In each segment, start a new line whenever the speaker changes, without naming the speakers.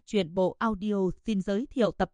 Truyện bộ audio xin giới thiệu tập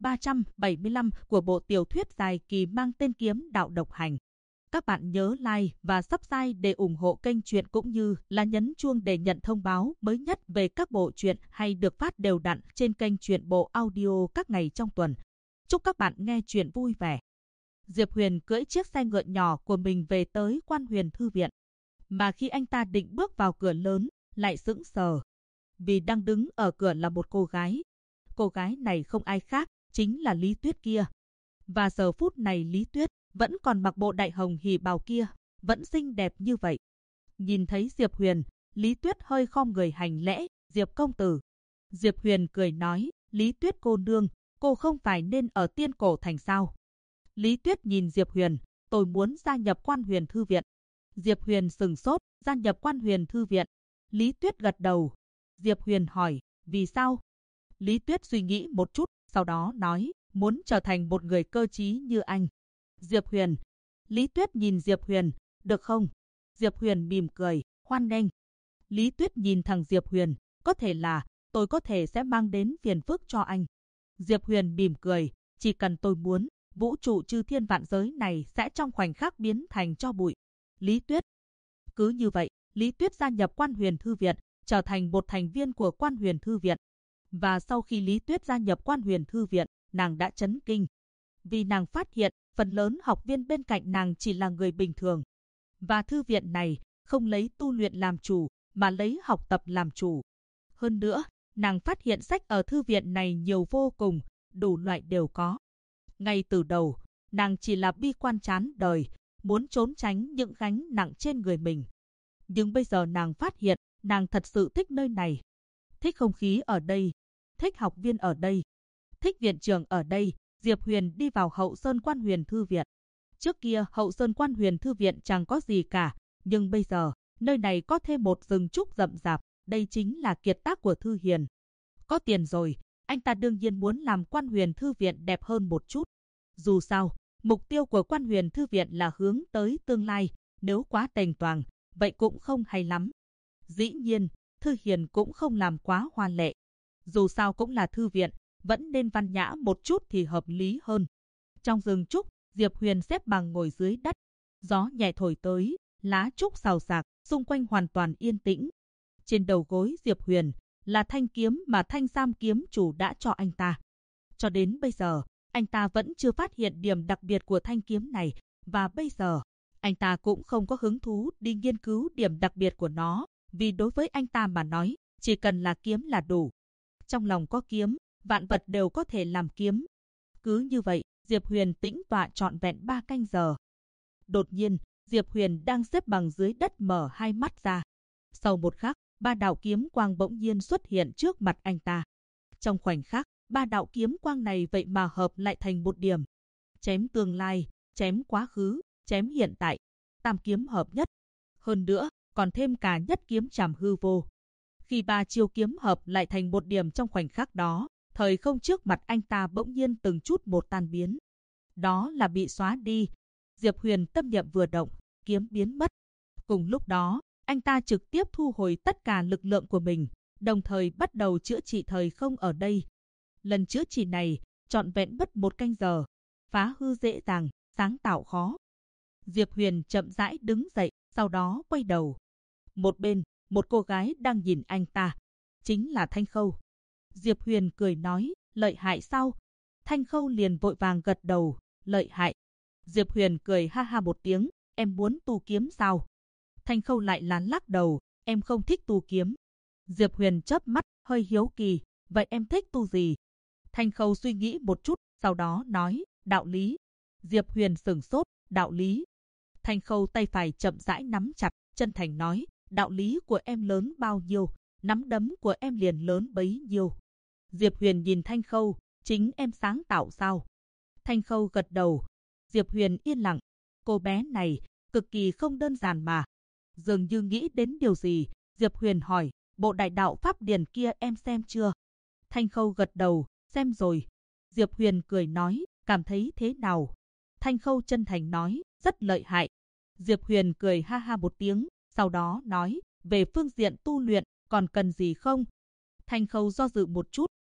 375 của bộ tiểu thuyết dài kỳ mang tên Kiếm Đạo Độc Hành. Các bạn nhớ like và subscribe để ủng hộ kênh truyện cũng như là nhấn chuông để nhận thông báo mới nhất về các bộ truyện hay được phát đều đặn trên kênh truyện bộ audio các ngày trong tuần. Chúc các bạn nghe truyện vui vẻ. Diệp Huyền cưỡi chiếc xe ngựa nhỏ của mình về tới Quan Huyền Thư Viện. Mà khi anh ta định bước vào cửa lớn, lại sững sờ. Vì đang đứng ở cửa là một cô gái. Cô gái này không ai khác, chính là Lý Tuyết kia. Và giờ phút này Lý Tuyết vẫn còn mặc bộ đại hồng hỉ bào kia, vẫn xinh đẹp như vậy. Nhìn thấy Diệp Huyền, Lý Tuyết hơi khom người hành lễ, Diệp công tử. Diệp Huyền cười nói, Lý Tuyết cô nương, cô không phải nên ở Tiên Cổ Thành sao? Lý Tuyết nhìn Diệp Huyền, tôi muốn gia nhập Quan Huyền Thư Viện. Diệp Huyền sừng sốt, gia nhập Quan Huyền Thư Viện. Lý Tuyết gật đầu. Diệp Huyền hỏi, vì sao? Lý Tuyết suy nghĩ một chút, sau đó nói, muốn trở thành một người cơ trí như anh. Diệp Huyền. Lý Tuyết nhìn Diệp Huyền, được không? Diệp Huyền mỉm cười, hoan nghênh. Lý Tuyết nhìn thằng Diệp Huyền, có thể là, tôi có thể sẽ mang đến phiền phức cho anh. Diệp Huyền mỉm cười, chỉ cần tôi muốn, vũ trụ chư thiên vạn giới này sẽ trong khoảnh khắc biến thành tro bụi. Lý Tuyết. Cứ như vậy, Lý Tuyết gia nhập Quan Huyền Thư Viện, trở thành một thành viên của Quan Huyền Thư Viện. Và sau khi Lý Tuyết gia nhập Quan Huyền Thư Viện, nàng đã chấn kinh. Vì nàng phát hiện, phần lớn học viên bên cạnh nàng chỉ là người bình thường. Và thư viện này không lấy tu luyện làm chủ, mà lấy học tập làm chủ. Hơn nữa, nàng phát hiện sách ở thư viện này nhiều vô cùng, đủ loại đều có. Ngay từ đầu, nàng chỉ là bi quan chán đời, muốn trốn tránh những gánh nặng trên người mình. Nhưng bây giờ nàng phát hiện, nàng thật sự thích nơi này. Thích không khí ở đây, thích học viên ở đây, thích viện trưởng ở đây. Diệp Huyền đi vào Hậu Sơn Quan Huyền Thư Viện. Trước kia Hậu Sơn Quan Huyền Thư Viện chẳng có gì cả, nhưng bây giờ, nơi này có thêm một rừng trúc rậm rạp, đây chính là kiệt tác của Thư Hiền. Có tiền rồi, anh ta đương nhiên muốn làm Quan Huyền Thư Viện đẹp hơn một chút. Dù sao, mục tiêu của Quan Huyền Thư Viện là hướng tới tương lai, nếu quá tênh toàng, vậy cũng không hay lắm. Dĩ nhiên, Thư Hiền cũng không làm quá hoa lệ. Dù sao cũng là thư viện, vẫn nên văn nhã một chút thì hợp lý hơn. Trong rừng trúc, Diệp Huyền xếp bằng ngồi dưới đất. Gió nhẹ thổi tới, lá trúc xào xạc, xung quanh hoàn toàn yên tĩnh. Trên đầu gối Diệp Huyền là thanh kiếm mà Thanh Sam kiếm chủ đã cho anh ta. Cho đến bây giờ, anh ta vẫn chưa phát hiện điểm đặc biệt của thanh kiếm này, và bây giờ, anh ta cũng không có hứng thú đi nghiên cứu điểm đặc biệt của nó, vì đối với anh ta mà nói, chỉ cần là kiếm là đủ. Trong lòng có kiếm, vạn vật đều có thể làm kiếm. Cứ như vậy, Diệp Huyền tĩnh tọa trọn vẹn 3 canh giờ. Đột nhiên, Diệp Huyền đang xếp bằng dưới đất mở hai mắt ra. Sau một khắc, 3 đạo kiếm quang bỗng nhiên xuất hiện trước mặt anh ta. Trong khoảnh khắc, 3 đạo kiếm quang này vậy mà hợp lại thành một điểm. Chém tương lai, chém quá khứ, chém hiện tại, tam kiếm hợp nhất. Hơn nữa, còn thêm cả nhất kiếm trảm hư vô. Khi 3 chiêu kiếm hợp lại thành một điểm trong khoảnh khắc đó, thời không trước mặt anh ta bỗng nhiên từng chút một tan biến. Đó là bị xóa đi. Diệp Huyền tâm niệm vừa động, kiếm biến mất. Cùng lúc đó, anh ta trực tiếp thu hồi tất cả lực lượng của mình, đồng thời bắt đầu chữa trị thời không ở đây. Lần chữa trị này, trọn vẹn mất 1 canh giờ. Phá hư dễ dàng, sáng tạo khó. Diệp Huyền chậm rãi đứng dậy, sau đó quay đầu. Một bên, một cô gái đang nhìn anh ta. Chính là Thanh Khâu. Diệp Huyền cười nói, lợi hại sao? Thanh Khâu liền vội vàng gật đầu, lợi hại. Diệp Huyền cười ha ha một tiếng, em muốn tu kiếm sao? Thanh Khâu lại lắc đầu, em không thích tu kiếm. Diệp Huyền chớp mắt, hơi hiếu kỳ, vậy em thích tu gì? Thanh Khâu suy nghĩ một chút, sau đó nói, đạo lý. Diệp Huyền sửng sốt, đạo lý. Thanh Khâu tay phải chậm rãi nắm chặt, chân thành nói, đạo lý của em lớn bao nhiêu, nắm đấm của em liền lớn bấy nhiêu. Diệp Huyền nhìn Thanh Khâu, chính em sáng tạo sao? Thanh Khâu gật đầu. Diệp Huyền yên lặng, cô bé này, cực kỳ không đơn giản mà. Dường như nghĩ đến điều gì, Diệp Huyền hỏi, bộ đại đạo pháp điển kia em xem chưa? Thanh Khâu gật đầu, xem rồi. Diệp Huyền cười nói, cảm thấy thế nào? Thanh Khâu chân thành nói, rất lợi hại. Diệp Huyền cười ha ha một tiếng, sau đó nói, về phương diện tu luyện, còn cần gì không? Thanh Khâu do dự một chút,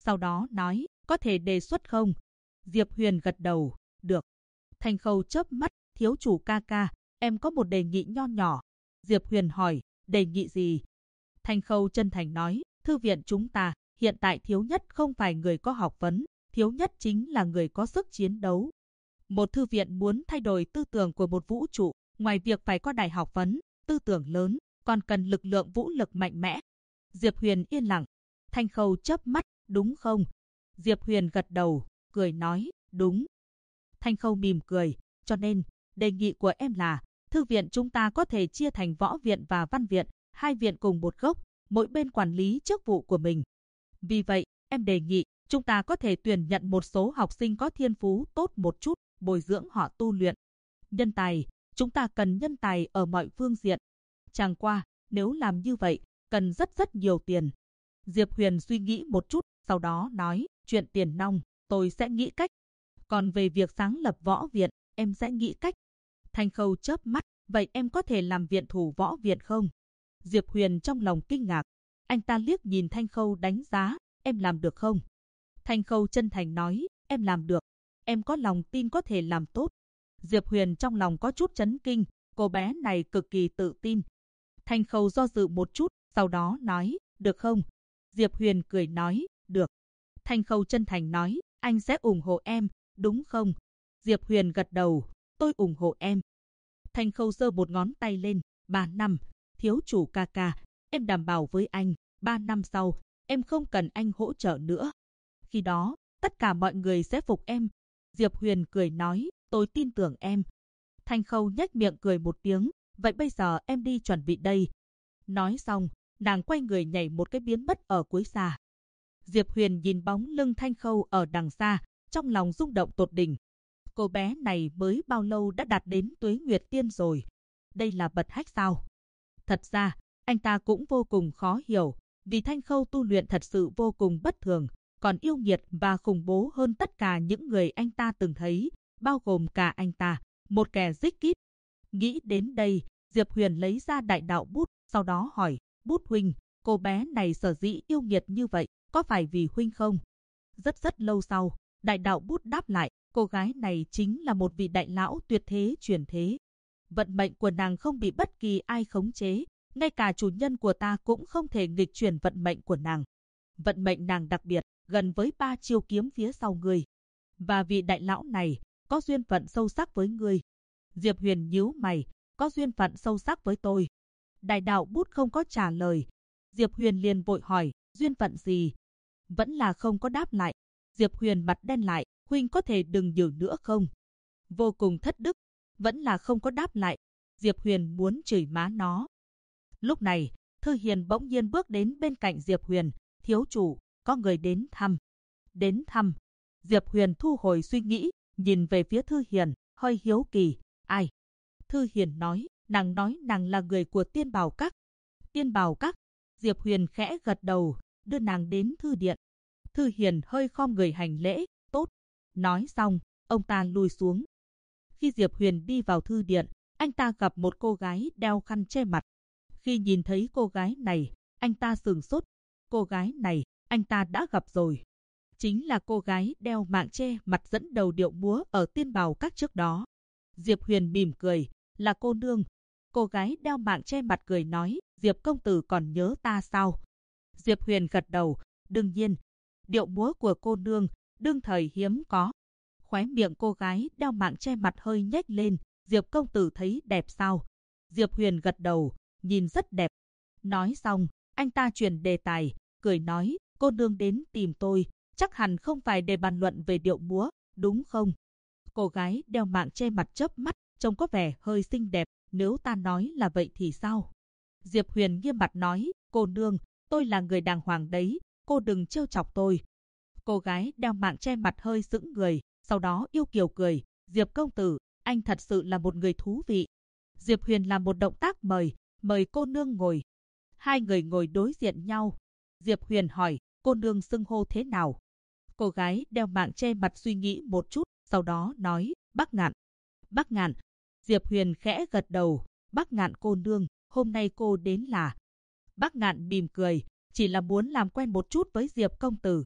sau đó nói, có thể đề xuất không? Diệp Huyền gật đầu, được. Thanh Khâu chớp mắt, thiếu chủ ca ca, em có một đề nghị nho nhỏ. Diệp Huyền hỏi, đề nghị gì? Thanh Khâu chân thành nói, thư viện chúng ta, hiện tại thiếu nhất không phải người có học vấn, thiếu nhất chính là người có sức chiến đấu. Một thư viện muốn thay đổi tư tưởng của một vũ trụ, ngoài việc phải có đại học vấn, tư tưởng lớn, còn cần lực lượng vũ lực mạnh mẽ. Diệp Huyền yên lặng. Thanh Khâu chớp mắt, đúng không? Diệp Huyền gật đầu, cười nói, đúng. Thanh Khâu mỉm cười, cho nên, đề nghị của em là, thư viện chúng ta có thể chia thành võ viện và văn viện, hai viện cùng một gốc, mỗi bên quản lý chức vụ của mình. Vì vậy, em đề nghị, chúng ta có thể tuyển nhận một số học sinh có thiên phú tốt một chút, bồi dưỡng họ tu luyện. Nhân tài, chúng ta cần nhân tài ở mọi phương diện. Chẳng qua, nếu làm như vậy, cần rất nhiều tiền. Diệp Huyền suy nghĩ một chút, sau đó nói, chuyện tiền nong, tôi sẽ nghĩ cách. Còn về việc sáng lập võ viện, em sẽ nghĩ cách. Thanh Khâu chớp mắt, vậy em có thể làm viện thủ võ viện không? Diệp Huyền trong lòng kinh ngạc. Anh ta liếc nhìn Thanh Khâu đánh giá, em làm được không? Thanh Khâu chân thành nói, em làm được. Em có lòng tin có thể làm tốt. Diệp Huyền trong lòng có chút chấn kinh, cô bé này cực kỳ tự tin. Thanh Khâu do dự một chút, sau đó nói, được không? Diệp Huyền cười nói, được. Thanh Khâu chân thành nói, anh sẽ ủng hộ em, đúng không? Diệp Huyền gật đầu, tôi ủng hộ em. Thanh Khâu giơ một ngón tay lên, 3 năm, thiếu chủ ca ca, em đảm bảo với anh, 3 năm sau, em không cần anh hỗ trợ nữa. Khi đó, tất cả mọi người sẽ phục em. Diệp Huyền cười nói, tôi tin tưởng em. Thanh Khâu nhếch miệng cười một tiếng, vậy bây giờ em đi chuẩn bị đây. Nói xong, nàng quay người nhảy một cái biến mất ở cuối xa. Diệp Huyền nhìn bóng lưng Thanh Khâu ở đằng xa, trong lòng rung động tột đỉnh. Cô bé này mới bao lâu đã đạt đến tuế nguyệt tiên rồi? Đây là bật hách sao? Thật ra, anh ta cũng vô cùng khó hiểu, vì Thanh Khâu tu luyện thật sự vô cùng bất thường, còn yêu nghiệt và khủng bố hơn tất cả những người anh ta từng thấy, bao gồm cả anh ta, một kẻ rích kít. Nghĩ đến đây, Diệp Huyền lấy ra đại đạo bút, sau đó hỏi, bút huynh, cô bé này sở dĩ yêu nghiệt như vậy, có phải vì huynh không? Rất lâu sau, đại đạo bút đáp lại, cô gái này chính là một vị đại lão tuyệt thế truyền thế. Vận mệnh của nàng không bị bất kỳ ai khống chế, ngay cả chủ nhân của ta cũng không thể nghịch chuyển vận mệnh của nàng. Vận mệnh nàng đặc biệt, gần với 3 chiêu kiếm phía sau người. Và vị đại lão này, có duyên phận sâu sắc với người. Diệp Huyền nhíu mày, có duyên phận sâu sắc với tôi. Đại đạo bút không có trả lời. Diệp Huyền liền vội hỏi, duyên phận gì? Vẫn là không có đáp lại. Diệp Huyền mặt đen lại, huynh có thể đừng nhử nữa không? Vô cùng thất đức, vẫn là không có đáp lại. Diệp Huyền muốn chửi má nó. Lúc này, Thư Hiền bỗng nhiên bước đến bên cạnh Diệp Huyền, thiếu chủ, có người đến thăm. Đến thăm. Diệp Huyền thu hồi suy nghĩ, nhìn về phía Thư Hiền, hơi hiếu kỳ, ai? Thư Hiền nói nàng là người của Tiên Bảo Các. Tiên Bảo Các. Diệp Huyền khẽ gật đầu, đưa nàng đến thư điện. Thư Hiền hơi khom người hành lễ, tốt. Nói xong, ông ta lùi xuống. Khi Diệp Huyền đi vào thư điện, anh ta gặp một cô gái đeo khăn che mặt. Khi nhìn thấy cô gái này, anh ta sửng sốt. Cô gái này, anh ta đã gặp rồi. Chính là cô gái đeo mạng che mặt dẫn đầu điệu múa ở Tiên Bảo Các trước đó. Diệp Huyền mỉm cười, là cô nương. Cô gái đeo mạng che mặt cười nói, Diệp công tử còn nhớ ta sao? Diệp Huyền gật đầu, đương nhiên. Điệu múa của cô nương, đương thời hiếm có. Khóe miệng cô gái đeo mạng che mặt hơi nhếch lên, Diệp công tử thấy đẹp sao? Diệp Huyền gật đầu, nhìn rất đẹp. Nói xong, anh ta chuyển đề tài, cười nói, cô nương đến tìm tôi, chắc hẳn không phải để bàn luận về điệu múa, đúng không? Cô gái đeo mạng che mặt chớp mắt, trông có vẻ hơi xinh đẹp, nếu ta nói là vậy thì sao? Diệp Huyền nghiêm mặt nói, cô nương, tôi là người đàng hoàng đấy, cô đừng trêu chọc tôi. Cô gái đeo mạng che mặt hơi sững người, sau đó yêu kiều cười, Diệp công tử, anh thật sự là một người thú vị. Diệp Huyền làm một động tác mời cô nương ngồi. Hai người ngồi đối diện nhau. Diệp Huyền hỏi, cô nương xưng hô thế nào? Cô gái đeo mạng che mặt suy nghĩ một chút, sau đó nói, Bắc Ngạn. Bắc Ngạn. Diệp Huyền khẽ gật đầu, Bắc Ngạn cô nương, hôm nay cô đến là... Bắc Ngạn mỉm cười, chỉ là muốn làm quen một chút với Diệp công tử.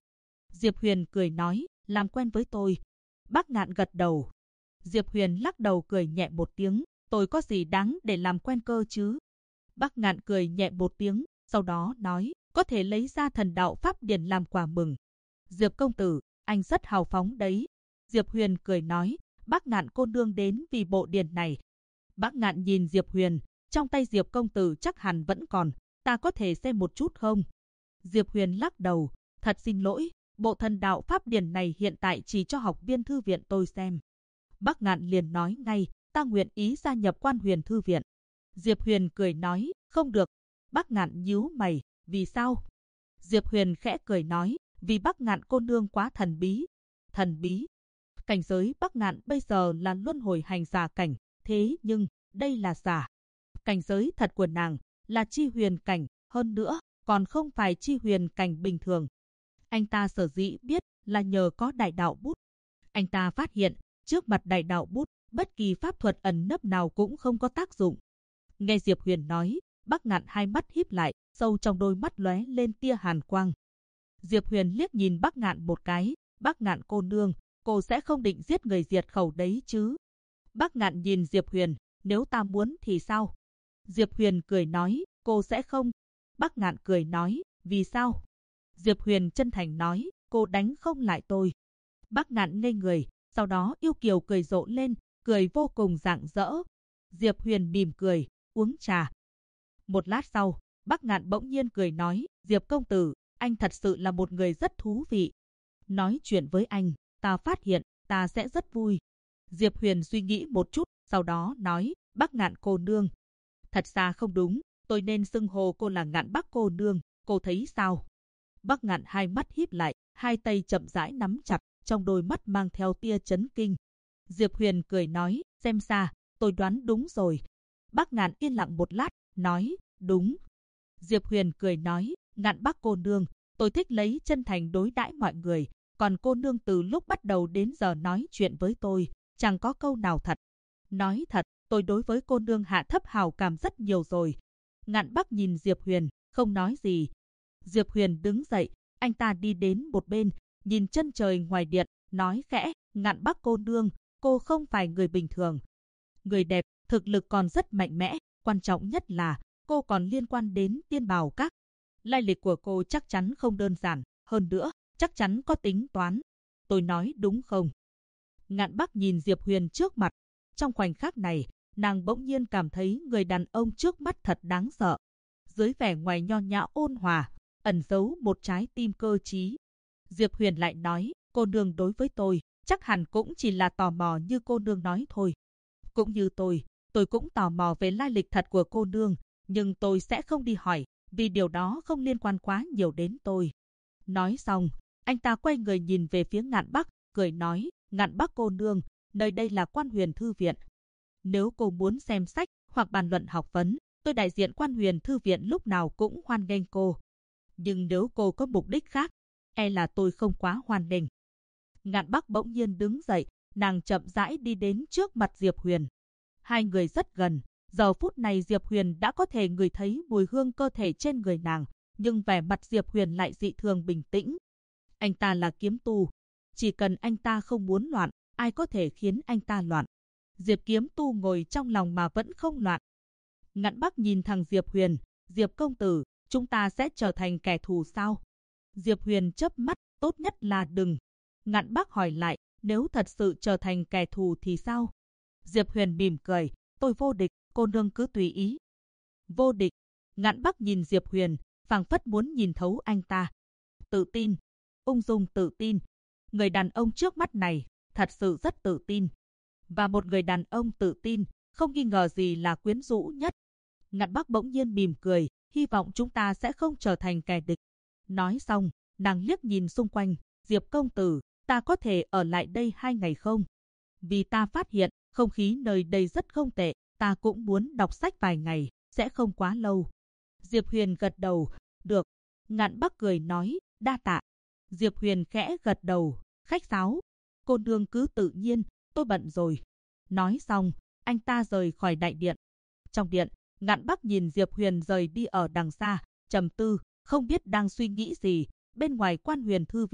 Diệp Huyền cười nói, làm quen với tôi. Bác Ngạn gật đầu. Diệp Huyền lắc đầu cười nhẹ một tiếng, tôi có gì đáng để làm quen cơ chứ? Bác Ngạn cười nhẹ một tiếng, sau đó nói, có thể lấy ra thần đạo pháp điển làm quà mừng. Diệp công tử, anh rất hào phóng đấy. Diệp Huyền cười nói, bác Ngạn cô nương đến vì bộ điển này. Bác Ngạn nhìn Diệp Huyền, trong tay Diệp công tử chắc hẳn vẫn còn, ta có thể xem một chút không? Diệp Huyền lắc đầu, thật xin lỗi, bộ thần đạo pháp điển này hiện tại chỉ cho học viên thư viện tôi xem. Bác Ngạn liền nói ngay, ta nguyện ý gia nhập Quan Huyền thư viện. Diệp Huyền cười nói, không được. Bác Ngạn nhíu mày, vì sao? Diệp Huyền khẽ cười nói, vì Bác Ngạn cô nương quá thần bí. Thần bí? Cảnh giới Bác Ngạn bây giờ là luân hồi hành giả cảnh, thế nhưng đây là giả. Cảnh giới thật của nàng là chi huyền cảnh, hơn nữa còn không phải chi huyền cảnh bình thường. Anh ta sở dĩ biết là nhờ có đại đạo bút. Anh ta phát hiện trước mặt đại đạo bút, bất kỳ pháp thuật ẩn nấp nào cũng không có tác dụng. Nghe Diệp Huyền nói, Bác Ngạn hai mắt híp lại, sâu trong đôi mắt lóe lên tia hàn quang. Diệp Huyền liếc nhìn Bác Ngạn một cái, Bác Ngạn cô nương, cô sẽ không định giết người diệt khẩu đấy chứ? Bác Ngạn nhìn Diệp Huyền, nếu ta muốn thì sao? Diệp Huyền cười nói, cô sẽ không. Bác Ngạn cười nói, vì sao? Diệp Huyền chân thành nói, cô đánh không lại tôi. Bác Ngạn ngây người, sau đó yêu kiều cười rộ lên, cười vô cùng rạng rỡ. Diệp Huyền mỉm cười, uống trà. Một lát sau, Bác Ngạn bỗng nhiên cười nói, Diệp công tử, anh thật sự là một người rất thú vị. Nói chuyện với anh, ta phát hiện, ta sẽ rất vui. Diệp Huyền suy nghĩ một chút, sau đó nói, Bác Ngạn cô nương. Thật ra không đúng, tôi nên xưng hô cô là Ngạn Bắc cô nương, cô thấy sao? Bác Ngạn hai mắt híp lại, hai tay chậm rãi nắm chặt, trong đôi mắt mang theo tia chấn kinh. Diệp Huyền cười nói, xem ra, tôi đoán đúng rồi. Bác Ngạn yên lặng một lát, nói, đúng. Diệp Huyền cười nói, Ngạn Bắc cô nương, tôi thích lấy chân thành đối đãi mọi người, còn cô nương từ lúc bắt đầu đến giờ nói chuyện với tôi, chẳng có câu nào thật. Nói thật, tôi đối với cô nương hạ thấp hào cảm rất nhiều rồi. Ngạn Bắc nhìn Diệp Huyền, không nói gì. Diệp Huyền đứng dậy, anh ta đi đến một bên, nhìn chân trời ngoài điện, nói khẽ, Ngạn Bắc cô nương, cô không phải người bình thường. Người đẹp, thực lực còn rất mạnh mẽ, quan trọng nhất là cô còn liên quan đến Tiên Bào Các. Lai lịch của cô chắc chắn không đơn giản, hơn nữa, chắc chắn có tính toán. Tôi nói đúng không? Ngạn Bắc nhìn Diệp Huyền trước mặt. Trong khoảnh khắc này, nàng bỗng nhiên cảm thấy người đàn ông trước mắt thật đáng sợ. Dưới vẻ ngoài nho nhã ôn hòa, ẩn giấu một trái tim cơ trí. Diệp Huyền lại nói, cô nương đối với tôi, chắc hẳn cũng chỉ là tò mò như cô nương nói thôi. Cũng như tôi cũng tò mò về lai lịch thật của cô nương, nhưng tôi sẽ không đi hỏi, vì điều đó không liên quan quá nhiều đến tôi. Nói xong, anh ta quay người nhìn về phía Ngạn Bắc, cười nói, Ngạn Bắc cô nương, nơi đây là Quan Huyền thư viện. Nếu cô muốn xem sách hoặc bàn luận học vấn, tôi đại diện Quan Huyền thư viện lúc nào cũng hoan nghênh cô. Nhưng nếu cô có mục đích khác, e là tôi không quá hoan nghênh. Ngạn Bắc bỗng nhiên đứng dậy, nàng chậm rãi đi đến trước mặt Diệp Huyền. Hai người rất gần, giờ phút này Diệp Huyền đã có thể ngửi thấy mùi hương cơ thể trên người nàng, nhưng vẻ mặt Diệp Huyền lại dị thường bình tĩnh. Anh ta là kiếm tu, chỉ cần anh ta không muốn loạn, ai có thể khiến anh ta loạn. Diệp kiếm tu ngồi trong lòng mà vẫn không loạn. Ngạn Bắc nhìn thằng Diệp Huyền, Diệp công tử, chúng ta sẽ trở thành kẻ thù sao? Diệp Huyền chớp mắt, tốt nhất là đừng. Ngạn Bắc hỏi lại, nếu thật sự trở thành kẻ thù thì sao? Diệp Huyền mỉm cười, tôi vô địch, cô nương cứ tùy ý. Vô địch. Ngạn Bắc nhìn Diệp Huyền, phảng phất muốn nhìn thấu anh ta. Tự tin, ung dung tự tin. Người đàn ông trước mắt này, thật sự rất tự tin. Và một người đàn ông tự tin, không nghi ngờ gì là quyến rũ nhất. Ngạn Bắc bỗng nhiên mỉm cười, hy vọng chúng ta sẽ không trở thành kẻ địch. Nói xong, nàng liếc nhìn xung quanh, Diệp công tử, ta có thể ở lại đây 2 ngày không? Vì ta phát hiện, không khí nơi đây rất không tệ, ta cũng muốn đọc sách vài ngày, sẽ không quá lâu. Diệp Huyền gật đầu, được. Ngạn Bắc cười nói, đa tạ. Diệp Huyền khẽ gật đầu, khách sáo. Cô nương cứ tự nhiên, tôi bận rồi. Nói xong, anh ta rời khỏi đại điện. Trong điện, Ngạn Bắc nhìn Diệp Huyền rời đi ở đằng xa, trầm tư, không biết đang suy nghĩ gì. Bên ngoài Quan Huyền thư viện,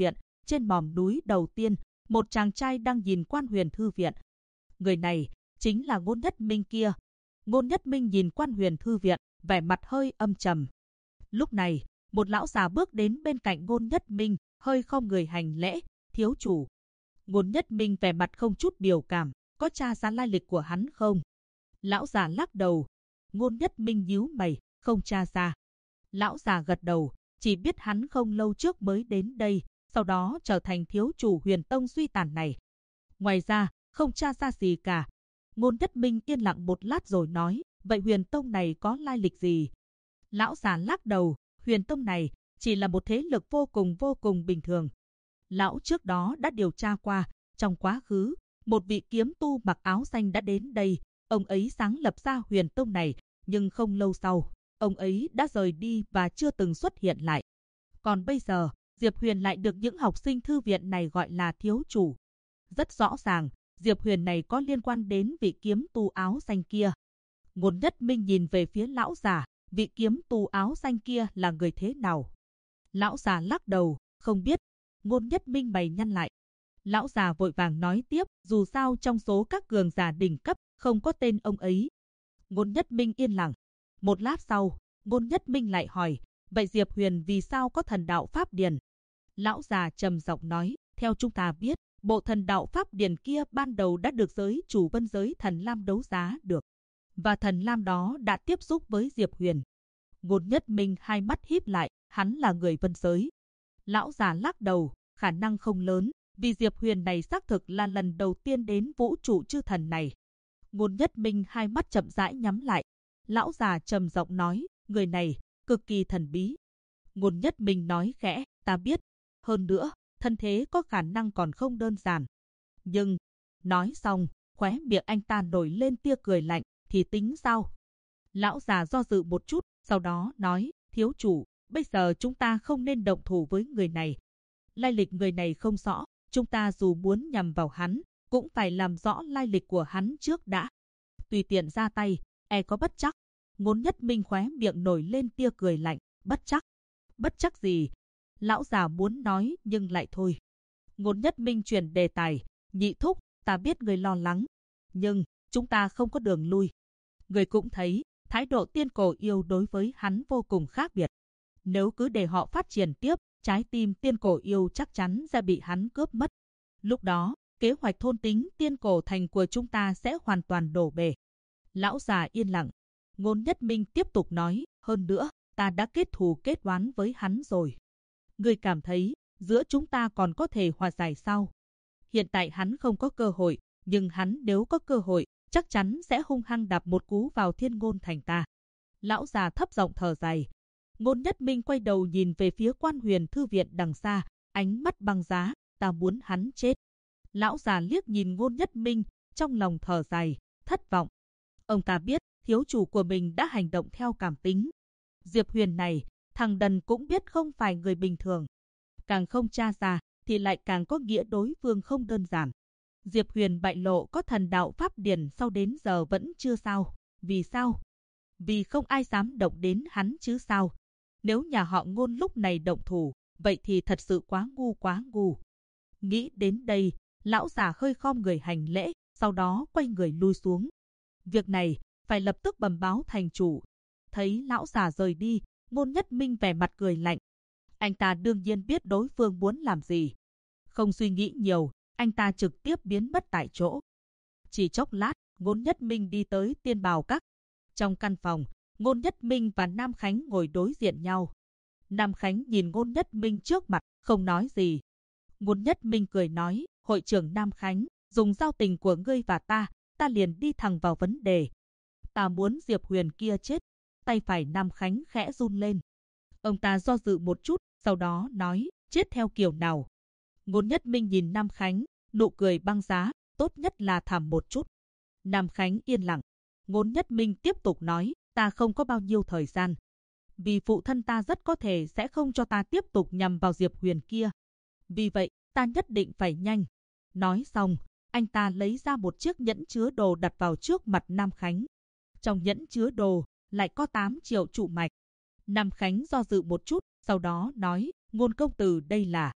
trên mỏm núi đầu tiên, một chàng trai đang nhìn Quan Huyền Thư Viện. Người này chính là Ngôn Nhất Minh kia. Ngôn Nhất Minh nhìn Quan Huyền Thư Viện, vẻ mặt hơi âm trầm. Lúc này, một lão già bước đến bên cạnh Ngôn Nhất Minh, hơi khom người hành lễ, thiếu chủ. Ngôn Nhất Minh vẻ mặt không chút biểu cảm, có tra ra lai lịch của hắn không? Lão già lắc đầu. Ngôn Nhất Minh nhíu mày, không tra ra. Lão già gật đầu, chỉ biết hắn không lâu trước mới đến đây, sau đó trở thành thiếu chủ Huyền Tông suy tàn này. Ngoài ra, không tra ra gì cả. Ngôn Nhất Minh yên lặng một lát rồi nói, vậy Huyền Tông này có lai lịch gì? Lão già lắc đầu, Huyền Tông này chỉ là một thế lực vô cùng bình thường. Lão trước đó đã điều tra qua, trong quá khứ, một vị kiếm tu mặc áo xanh đã đến đây, ông ấy sáng lập ra Huyền Tông này, nhưng không lâu sau, ông ấy đã rời đi và chưa từng xuất hiện lại. Còn bây giờ, Diệp Huyền lại được những học sinh thư viện này gọi là thiếu chủ. Rất rõ ràng, Diệp Huyền này có liên quan đến vị kiếm tu áo xanh kia. Ngôn Nhất Minh nhìn về phía lão già, vị kiếm tu áo xanh kia là người thế nào? Lão già lắc đầu, không biết. Ngôn Nhất Minh mày nhăn lại. Lão già vội vàng nói tiếp, dù sao trong số các cường giả đỉnh cấp, không có tên ông ấy. Ngôn Nhất Minh yên lặng. Một lát sau, Ngôn Nhất Minh lại hỏi, vậy Diệp Huyền vì sao có thần đạo pháp điển? Lão già trầm giọng nói, theo chúng ta biết, bộ thần đạo pháp điển kia ban đầu đã được giới chủ Vân Giới Thần Lam đấu giá được. Và Thần Lam đó đã tiếp xúc với Diệp Huyền. Ngôn Nhất Minh hai mắt híp lại, hắn là người Vân Giới. Lão già lắc đầu, khả năng không lớn, vì Diệp Huyền này xác thực là lần đầu tiên đến vũ trụ chư thần này. Ngôn Nhất Minh hai mắt chậm rãi nhắm lại. Lão già trầm giọng nói, người này cực kỳ thần bí. Ngôn Nhất Minh nói khẽ, ta biết. Hơn nữa, thân thế có khả năng còn không đơn giản. Nhưng, nói xong, khóe miệng anh ta nổi lên tia cười lạnh, thì tính sao? Lão già do dự một chút, sau đó nói, thiếu chủ, bây giờ chúng ta không nên động thủ với người này. Lai lịch người này không rõ, chúng ta dù muốn nhằm vào hắn, cũng phải làm rõ lai lịch của hắn trước đã. Tùy tiện ra tay, có bất chắc. Ngôn Nhất Minh khóe miệng nổi lên tia cười lạnh, bất chắc. Bất chắc gì? Lão già muốn nói nhưng lại thôi. Ngôn Nhất Minh chuyển đề tài, nhị thúc, ta biết người lo lắng. Nhưng, chúng ta không có đường lui. Người cũng thấy, thái độ Tiên Cổ Yêu đối với hắn vô cùng khác biệt. Nếu cứ để họ phát triển tiếp, trái tim Tiên Cổ Yêu chắc chắn sẽ bị hắn cướp mất. Lúc đó, kế hoạch thôn tính Tiên Cổ Thành của chúng ta sẽ hoàn toàn đổ bể. Lão già yên lặng. Ngôn Nhất Minh tiếp tục nói, hơn nữa, ta đã kết thù kết oán với hắn rồi. Ngươi cảm thấy, giữa chúng ta còn có thể hòa giải sao? Hiện tại hắn không có cơ hội, nhưng hắn nếu có cơ hội, chắc chắn sẽ hung hăng đạp một cú vào Thiên Ngôn Thành ta. Lão già thấp giọng thở dài. Ngôn Nhất Minh quay đầu nhìn về phía Quan Huyền Thư Viện đằng xa, ánh mắt băng giá, ta muốn hắn chết. Lão già liếc nhìn Ngôn Nhất Minh, trong lòng thở dài, thất vọng. Ông ta biết, thiếu chủ của mình đã hành động theo cảm tính. Diệp Huyền này, thằng đần cũng biết không phải người bình thường. Càng không tra ra, thì lại càng có nghĩa đối phương không đơn giản. Diệp Huyền bại lộ có thần đạo pháp điển sau đến giờ vẫn chưa sao. Vì sao? Vì không ai dám động đến hắn chứ sao. Nếu nhà họ Ngôn lúc này động thủ, vậy thì thật sự quá ngu. Nghĩ đến đây, lão già hơi khom người hành lễ, sau đó quay người lui xuống. Việc này, phải lập tức bẩm báo thành chủ. Thấy lão già rời đi, Ngôn Nhất Minh vẻ mặt cười lạnh. Anh ta đương nhiên biết đối phương muốn làm gì. Không suy nghĩ nhiều, anh ta trực tiếp biến mất tại chỗ. Chỉ chốc lát, Ngôn Nhất Minh đi tới Tiên Bào Các. Trong căn phòng, Ngôn Nhất Minh và Nam Khánh ngồi đối diện nhau. Nam Khánh nhìn Ngôn Nhất Minh trước mặt, không nói gì. Ngôn Nhất Minh cười nói, hội trưởng Nam Khánh, dùng giao tình của ngươi và ta liền đi thẳng vào vấn đề. Ta muốn Diệp Huyền kia chết. Tay phải Nam Khánh khẽ run lên. Ông ta do dự một chút, sau đó nói, chết theo kiểu nào? Ngôn Nhất Minh nhìn Nam Khánh, nụ cười băng giá, tốt nhất là thảm một chút. Nam Khánh yên lặng. Ngôn Nhất Minh tiếp tục nói, ta không có bao nhiêu thời gian. Vì phụ thân ta rất có thể sẽ không cho ta tiếp tục nhằm vào Diệp Huyền kia. Vì vậy, ta nhất định phải nhanh. Nói xong, anh ta lấy ra một chiếc nhẫn chứa đồ đặt vào trước mặt Nam Khánh. Trong nhẫn chứa đồ, lại có 8 triệu trụ mạch. Nam Khánh do dự một chút, sau đó nói, Ngôn công tử đây là.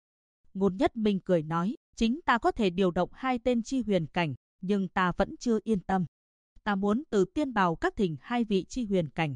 Ngôn Nhất Minh cười nói, chính ta có thể điều động 2 tên chi huyền cảnh, nhưng ta vẫn chưa yên tâm. Ta muốn từ Tiên Bào Các thỉnh 2 vị chi huyền cảnh.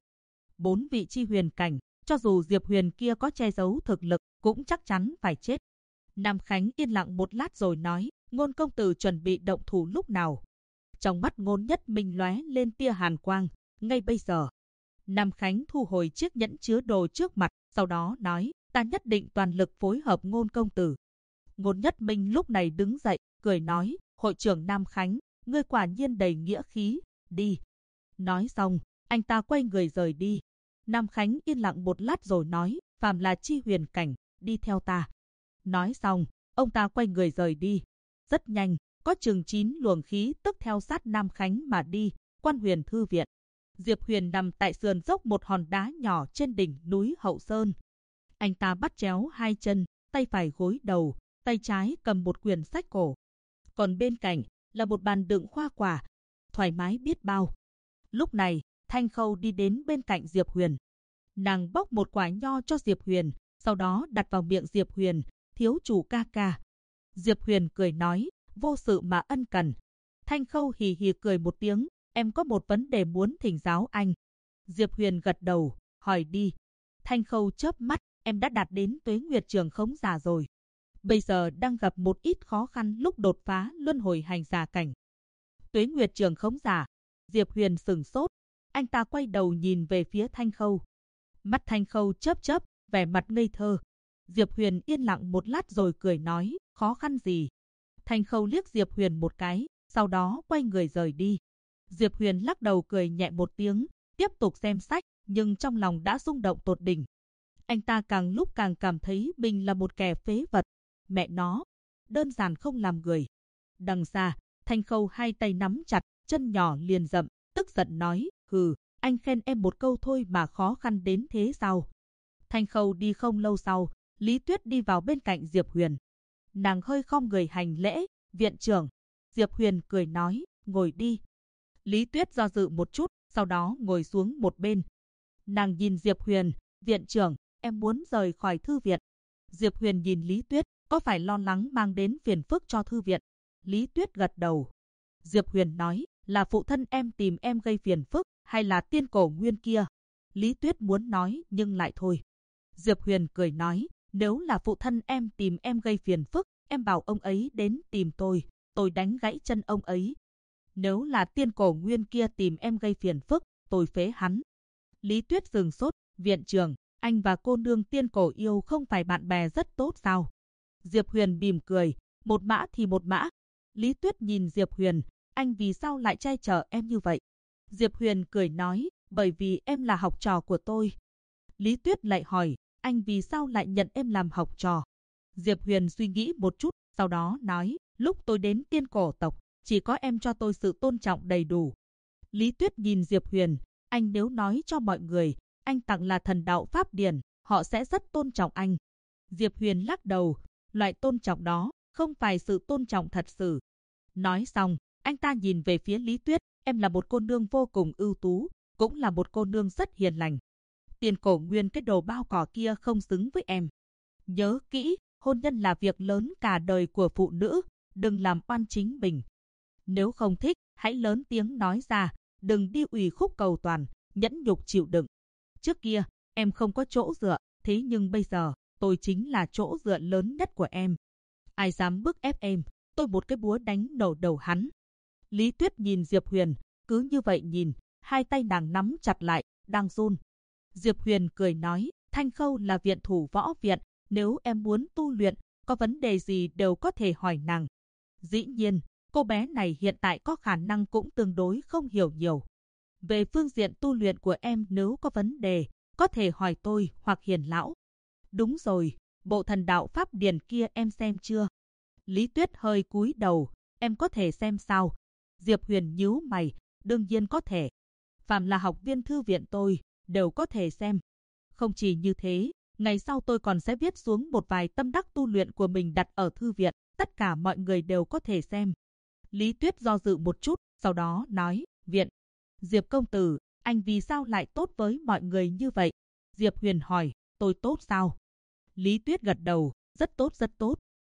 4 vị chi huyền cảnh, cho dù Diệp Huyền kia có che giấu thực lực, cũng chắc chắn phải chết. Nam Khánh yên lặng một lát rồi nói, Ngôn công tử chuẩn bị động thủ lúc nào? Trong mắt Ngôn Nhất Minh lóe lên tia hàn quang, ngay bây giờ. Nam Khánh thu hồi chiếc nhẫn chứa đồ trước mặt, sau đó nói, ta nhất định toàn lực phối hợp Ngôn công tử. Ngôn Nhất Minh lúc này đứng dậy, cười nói, hội trưởng Nam Khánh, ngươi quả nhiên đầy nghĩa khí, đi. Nói xong, anh ta quay người rời đi. Nam Khánh yên lặng một lát rồi nói, phàm là chi huyền cảnh, đi theo ta. Nói xong, ông ta quay người rời đi. Rất nhanh, có chừng 9 luồng khí tức theo sát Nam Khánh mà đi, Quan Huyền Thư viện. Diệp Huyền nằm tại sườn dốc một hòn đá nhỏ trên đỉnh núi Hậu Sơn. Anh ta bắt chéo 2 chân, tay phải gối đầu, tay trái cầm một quyển sách cổ. Còn bên cạnh là một bàn đựng hoa quả, thoải mái biết bao. Lúc này, Thanh Khâu đi đến bên cạnh Diệp Huyền. Nàng bóc một quả nho cho Diệp Huyền, sau đó đặt vào miệng Diệp Huyền, thiếu chủ ca ca. Diệp Huyền cười nói, vô sự mà ân cần. Thanh Khâu hì hì cười một tiếng, em có một vấn đề muốn thỉnh giáo anh. Diệp Huyền gật đầu, hỏi đi. Thanh Khâu chớp mắt, em đã đạt đến Tuế Nguyệt Trường Khống giả rồi. Bây giờ đang gặp một ít khó khăn lúc đột phá luân hồi hành giả cảnh. Tuế Nguyệt Trường Khống giả. Diệp Huyền sửng sốt, anh ta quay đầu nhìn về phía Thanh Khâu. Mắt Thanh Khâu chớp chớp, vẻ mặt ngây thơ. Diệp Huyền yên lặng một lát rồi cười nói, khó khăn gì? Thanh Khâu liếc Diệp Huyền một cái, sau đó quay người rời đi. Diệp Huyền lắc đầu cười nhẹ một tiếng, tiếp tục xem sách, nhưng trong lòng đã rung động tột đỉnh. Anh ta càng lúc càng cảm thấy mình là một kẻ phế vật. Mẹ nó, đơn giản không làm người. Đằng xa, Thanh Khâu 2 tay nắm chặt, chân nhỏ liền rậm, tức giận nói, hừ, anh khen em một câu thôi mà khó khăn đến thế sao? Thanh Khâu đi không lâu sau, Lý Tuyết đi vào bên cạnh Diệp Huyền. Nàng hơi khom người hành lễ, viện trưởng. Diệp Huyền cười nói, ngồi đi. Lý Tuyết do dự một chút, sau đó ngồi xuống một bên. Nàng nhìn Diệp Huyền, viện trưởng, em muốn rời khỏi thư viện. Diệp Huyền nhìn Lý Tuyết, có phải lo lắng mang đến phiền phức cho thư viện? Lý Tuyết gật đầu. Diệp Huyền nói, là phụ thân em tìm em gây phiền phức, hay là tiên cổ nguyên kia? Lý Tuyết muốn nói nhưng lại thôi. Diệp Huyền cười nói, nếu là phụ thân em tìm em gây phiền phức, em bảo ông ấy đến tìm tôi đánh gãy chân ông ấy. Nếu là tiên cổ nguyên kia tìm em gây phiền phức, tôi phế hắn. Lý Tuyết sừng sốt, viện trưởng, anh và cô nương tiên cổ yêu không phải bạn bè rất tốt sao? Diệp Huyền mỉm cười, một mã thì một mã. Lý Tuyết nhìn Diệp Huyền, anh vì sao lại che chở em như vậy? Diệp Huyền cười nói, bởi vì em là học trò của tôi. Lý Tuyết lại hỏi, anh vì sao lại nhận em làm học trò? Diệp Huyền suy nghĩ một chút, sau đó nói, lúc tôi đến tiên cổ tộc, chỉ có em cho tôi sự tôn trọng đầy đủ. Lý Tuyết nhìn Diệp Huyền, anh nếu nói cho mọi người, anh tặng là thần đạo pháp điển, họ sẽ rất tôn trọng anh. Diệp Huyền lắc đầu, loại tôn trọng đó không phải sự tôn trọng thật sự. Nói xong, anh ta nhìn về phía Lý Tuyết, em là một cô nương vô cùng ưu tú, cũng là một cô nương rất hiền lành. Tiền cổ nguyên cái đồ bao cỏ kia không xứng với em. Nhớ kỹ, hôn nhân là việc lớn cả đời của phụ nữ, đừng làm oan chính mình. Nếu không thích, hãy lớn tiếng nói ra, đừng đi ủy khúc cầu toàn, nhẫn nhục chịu đựng. Trước kia, em không có chỗ dựa, thế nhưng bây giờ, tôi chính là chỗ dựa lớn nhất của em. Ai dám bức ép em, tôi một cái búa đánh nổ đầu hắn. Lý Tuyết nhìn Diệp Huyền, cứ như vậy nhìn, hai tay nàng nắm chặt lại, đang run. Diệp Huyền cười nói, Thanh Khâu là viện thủ võ viện, nếu em muốn tu luyện, có vấn đề gì đều có thể hỏi nàng. Dĩ nhiên, cô bé này hiện tại có khả năng cũng tương đối không hiểu nhiều. Về phương diện tu luyện của em nếu có vấn đề, có thể hỏi tôi hoặc Hiền lão. Đúng rồi, bộ thần đạo pháp điển kia em xem chưa? Lý Tuyết hơi cúi đầu, em có thể xem sao? Diệp Huyền nhíu mày, đương nhiên có thể. Phàm là học viên thư viện tôi, đều có thể xem. Không chỉ như thế, ngày sau tôi còn sẽ viết xuống một vài tâm đắc tu luyện của mình đặt ở thư viện, tất cả mọi người đều có thể xem. Lý Tuyết do dự một chút, sau đó nói, viện. Diệp công tử, anh vì sao lại tốt với mọi người như vậy? Diệp Huyền hỏi, tôi tốt sao? Lý Tuyết gật đầu, rất tốt rất tốt.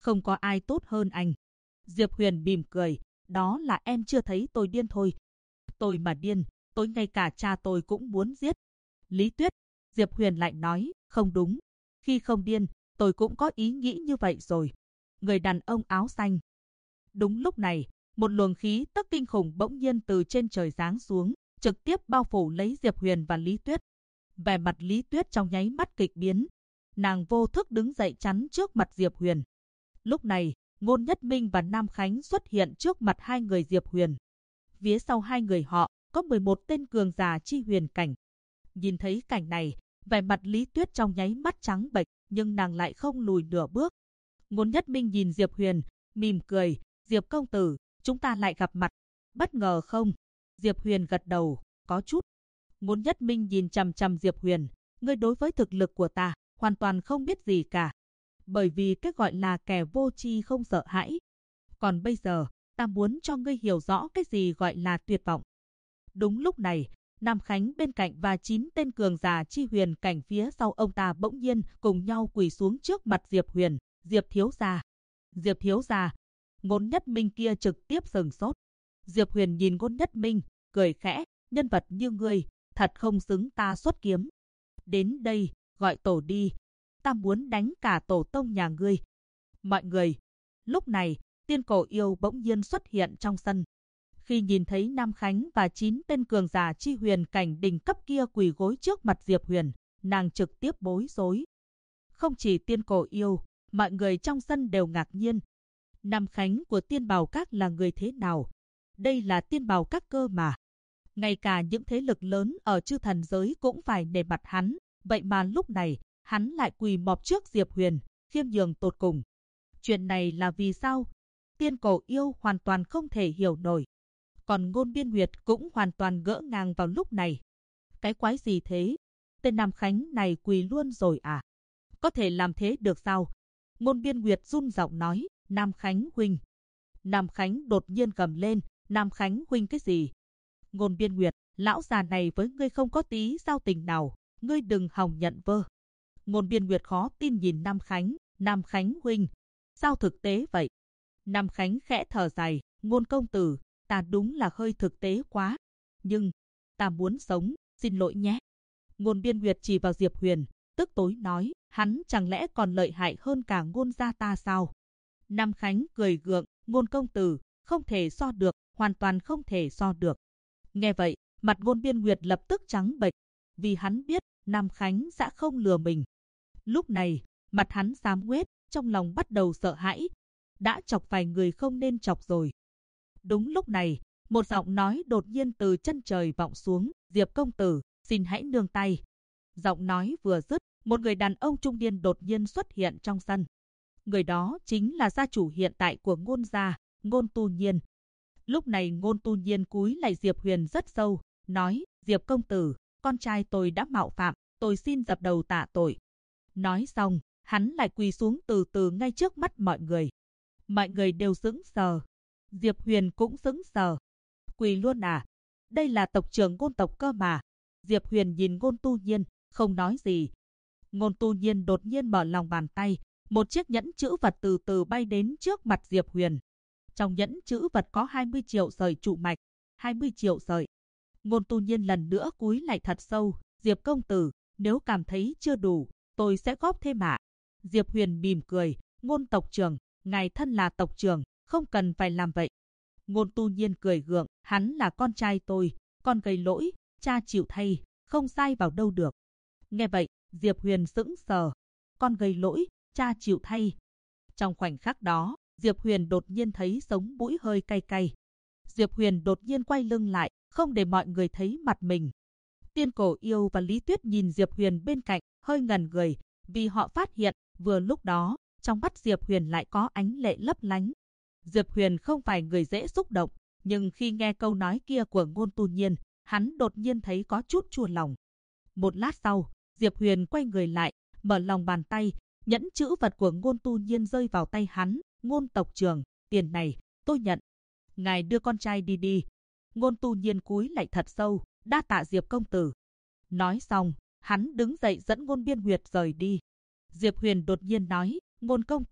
Không có ai tốt hơn anh. Diệp Huyền mỉm cười, đó là em chưa thấy tôi điên thôi. Tôi mà điên, tôi ngay cả cha tôi cũng muốn giết. Lý Tuyết, Diệp Huyền lại nói, không đúng. Khi không điên, tôi cũng có ý nghĩ như vậy rồi. Người đàn ông áo xanh. Đúng lúc này, một luồng khí tức kinh khủng bỗng nhiên từ trên trời giáng xuống, trực tiếp bao phủ lấy Diệp Huyền và Lý Tuyết. Vẻ mặt Lý Tuyết trong nháy mắt kịch biến. Nàng vô thức đứng dậy chắn trước mặt Diệp Huyền. Lúc này, Ngôn Nhất Minh và Nam Khánh xuất hiện trước mặt hai người Diệp Huyền. Phía sau hai người họ, có 11 tên cường giả chi huyền cảnh. Nhìn thấy cảnh này, vẻ mặt Lý Tuyết trong nháy mắt trắng bệch, nhưng nàng lại không lùi nửa bước. Ngôn Nhất Minh nhìn Diệp Huyền, mỉm cười, Diệp công tử, chúng ta lại gặp mặt. Bất ngờ không? Diệp Huyền gật đầu, có chút. Ngôn Nhất Minh nhìn chằm chằm Diệp Huyền, ngươi đối với thực lực của ta, hoàn toàn không biết gì cả. Bởi vì cái gọi là kẻ vô tri không sợ hãi. Còn bây giờ, ta muốn cho ngươi hiểu rõ cái gì gọi là tuyệt vọng. Đúng lúc này, Nam Khánh bên cạnh và 9 tên cường giả chi huyền cảnh phía sau ông ta bỗng nhiên cùng nhau quỳ xuống trước mặt Diệp Huyền. Diệp thiếu gia. Diệp thiếu gia. Ngôn Nhất Minh kia trực tiếp sừng sốt. Diệp Huyền nhìn Ngôn Nhất Minh, cười khẽ, nhân vật như ngươi, thật không xứng ta xuất kiếm. Đến đây, gọi tổ đi. Ta muốn đánh cả tổ tông nhà ngươi. Mọi người. Lúc này, Tiên Cổ Yêu bỗng nhiên xuất hiện trong sân. Khi nhìn thấy Nam Khánh và 9 tên cường giả chi huyền cảnh đỉnh cấp kia quỳ gối trước mặt Diệp Huyền, nàng trực tiếp bối rối. Không chỉ Tiên Cổ Yêu, mọi người trong sân đều ngạc nhiên. Nam Khánh của Tiên Bảo Các là người thế nào? Đây là Tiên Bảo Các cơ mà. Ngay cả những thế lực lớn ở chư thần giới cũng phải nể mặt hắn. Vậy mà lúc này, hắn lại quỳ mọp trước Diệp Huyền, khiêm nhường tột cùng. Chuyện này là vì sao? Tiên Cổ Yêu hoàn toàn không thể hiểu nổi. Còn Ngôn Biên Nguyệt cũng hoàn toàn ngỡ ngàng vào lúc này. Cái quái gì thế? Tên Nam Khánh này quỳ luôn rồi à? Có thể làm thế được sao? Ngôn Biên Nguyệt run giọng nói, Nam Khánh huynh. Nam Khánh đột nhiên gầm lên, Nam Khánh huynh cái gì? Ngôn Biên Nguyệt, lão già này với ngươi không có tí giao tình nào, ngươi đừng hòng nhận vơ. Ngôn Biên Nguyệt khó tin nhìn Nam Khánh huynh. Sao thực tế vậy? Nam Khánh khẽ thở dài, Ngôn công tử, ta đúng là hơi thực tế quá. Nhưng, ta muốn sống, xin lỗi nhé. Ngôn Biên Nguyệt chỉ vào Diệp Huyền, tức tối nói, hắn chẳng lẽ còn lợi hại hơn cả Ngôn gia ta sao? Nam Khánh cười gượng, Ngôn công tử, không thể so được, hoàn toàn không thể so được. Nghe vậy, mặt Ngôn Biên Nguyệt lập tức trắng bệch, vì hắn biết Nam Khánh sẽ không lừa mình. Lúc này, mặt hắn xám quét, trong lòng bắt đầu sợ hãi. Đã chọc vài người không nên chọc rồi. Đúng lúc này, một giọng nói đột nhiên từ chân trời vọng xuống, Diệp công tử, xin hãy nương tay. Giọng nói vừa dứt, một người đàn ông trung niên đột nhiên xuất hiện trong sân. Người đó chính là gia chủ hiện tại của Ngôn gia, Ngôn Tu Nhiên. Lúc này Ngôn Tu Nhiên cúi lạy Diệp Huyền rất sâu, nói, Diệp công tử, con trai tôi đã mạo phạm, tôi xin dập đầu tạ tội. Nói xong, hắn lại quỳ xuống từ từ ngay trước mắt mọi người. Mọi người đều sững sờ. Diệp Huyền cũng sững sờ. Quỳ luôn à? Đây là tộc trưởng Ngôn tộc cơ mà. Diệp Huyền nhìn Ngôn Tu Nhiên, không nói gì. Ngôn Tu Nhiên đột nhiên mở lòng bàn tay, một chiếc nhẫn chữ vật từ từ bay đến trước mặt Diệp Huyền. Trong nhẫn chữ vật có 20 triệu sợi trụ mạch, 20 triệu sợi. Ngôn Tu Nhiên lần nữa cúi lạy thật sâu, Diệp công tử, nếu cảm thấy chưa đủ, tôi sẽ góp thêm ạ. Diệp Huyền mỉm cười, Ngôn tộc trưởng, ngài thân là tộc trưởng, không cần phải làm vậy. Ngôn Tu Nhiên cười gượng, hắn là con trai tôi, con gây lỗi, cha chịu thay, không sai vào đâu được. Nghe vậy, Diệp Huyền sững sờ. Con gây lỗi, cha chịu thay. Trong khoảnh khắc đó, Diệp Huyền đột nhiên thấy sống mũi hơi cay cay. Diệp Huyền đột nhiên quay lưng lại, không để mọi người thấy mặt mình. Tiên Cổ Yêu và Lý Tuyết nhìn Diệp Huyền bên cạnh, hơi ngẩn người, vì họ phát hiện, vừa lúc đó, trong mắt Diệp Huyền lại có ánh lệ lấp lánh. Diệp Huyền không phải người dễ xúc động, nhưng khi nghe câu nói kia của Ngôn Tu Nhiên, hắn đột nhiên thấy có chút chua lòng. Một lát sau, Diệp Huyền quay người lại, mở lòng bàn tay, nhẫn chữ vật của Ngôn Tu Nhiên rơi vào tay hắn. Ngôn tộc trưởng, tiền này, tôi nhận. Ngài đưa con trai đi đi. Ngôn Tu Nhiên cúi lạy thật sâu, đa tạ Diệp công tử. Nói xong, hắn đứng dậy dẫn Ngôn Biên Nguyệt rời đi. Diệp Huyền đột nhiên nói, Ngôn công tử,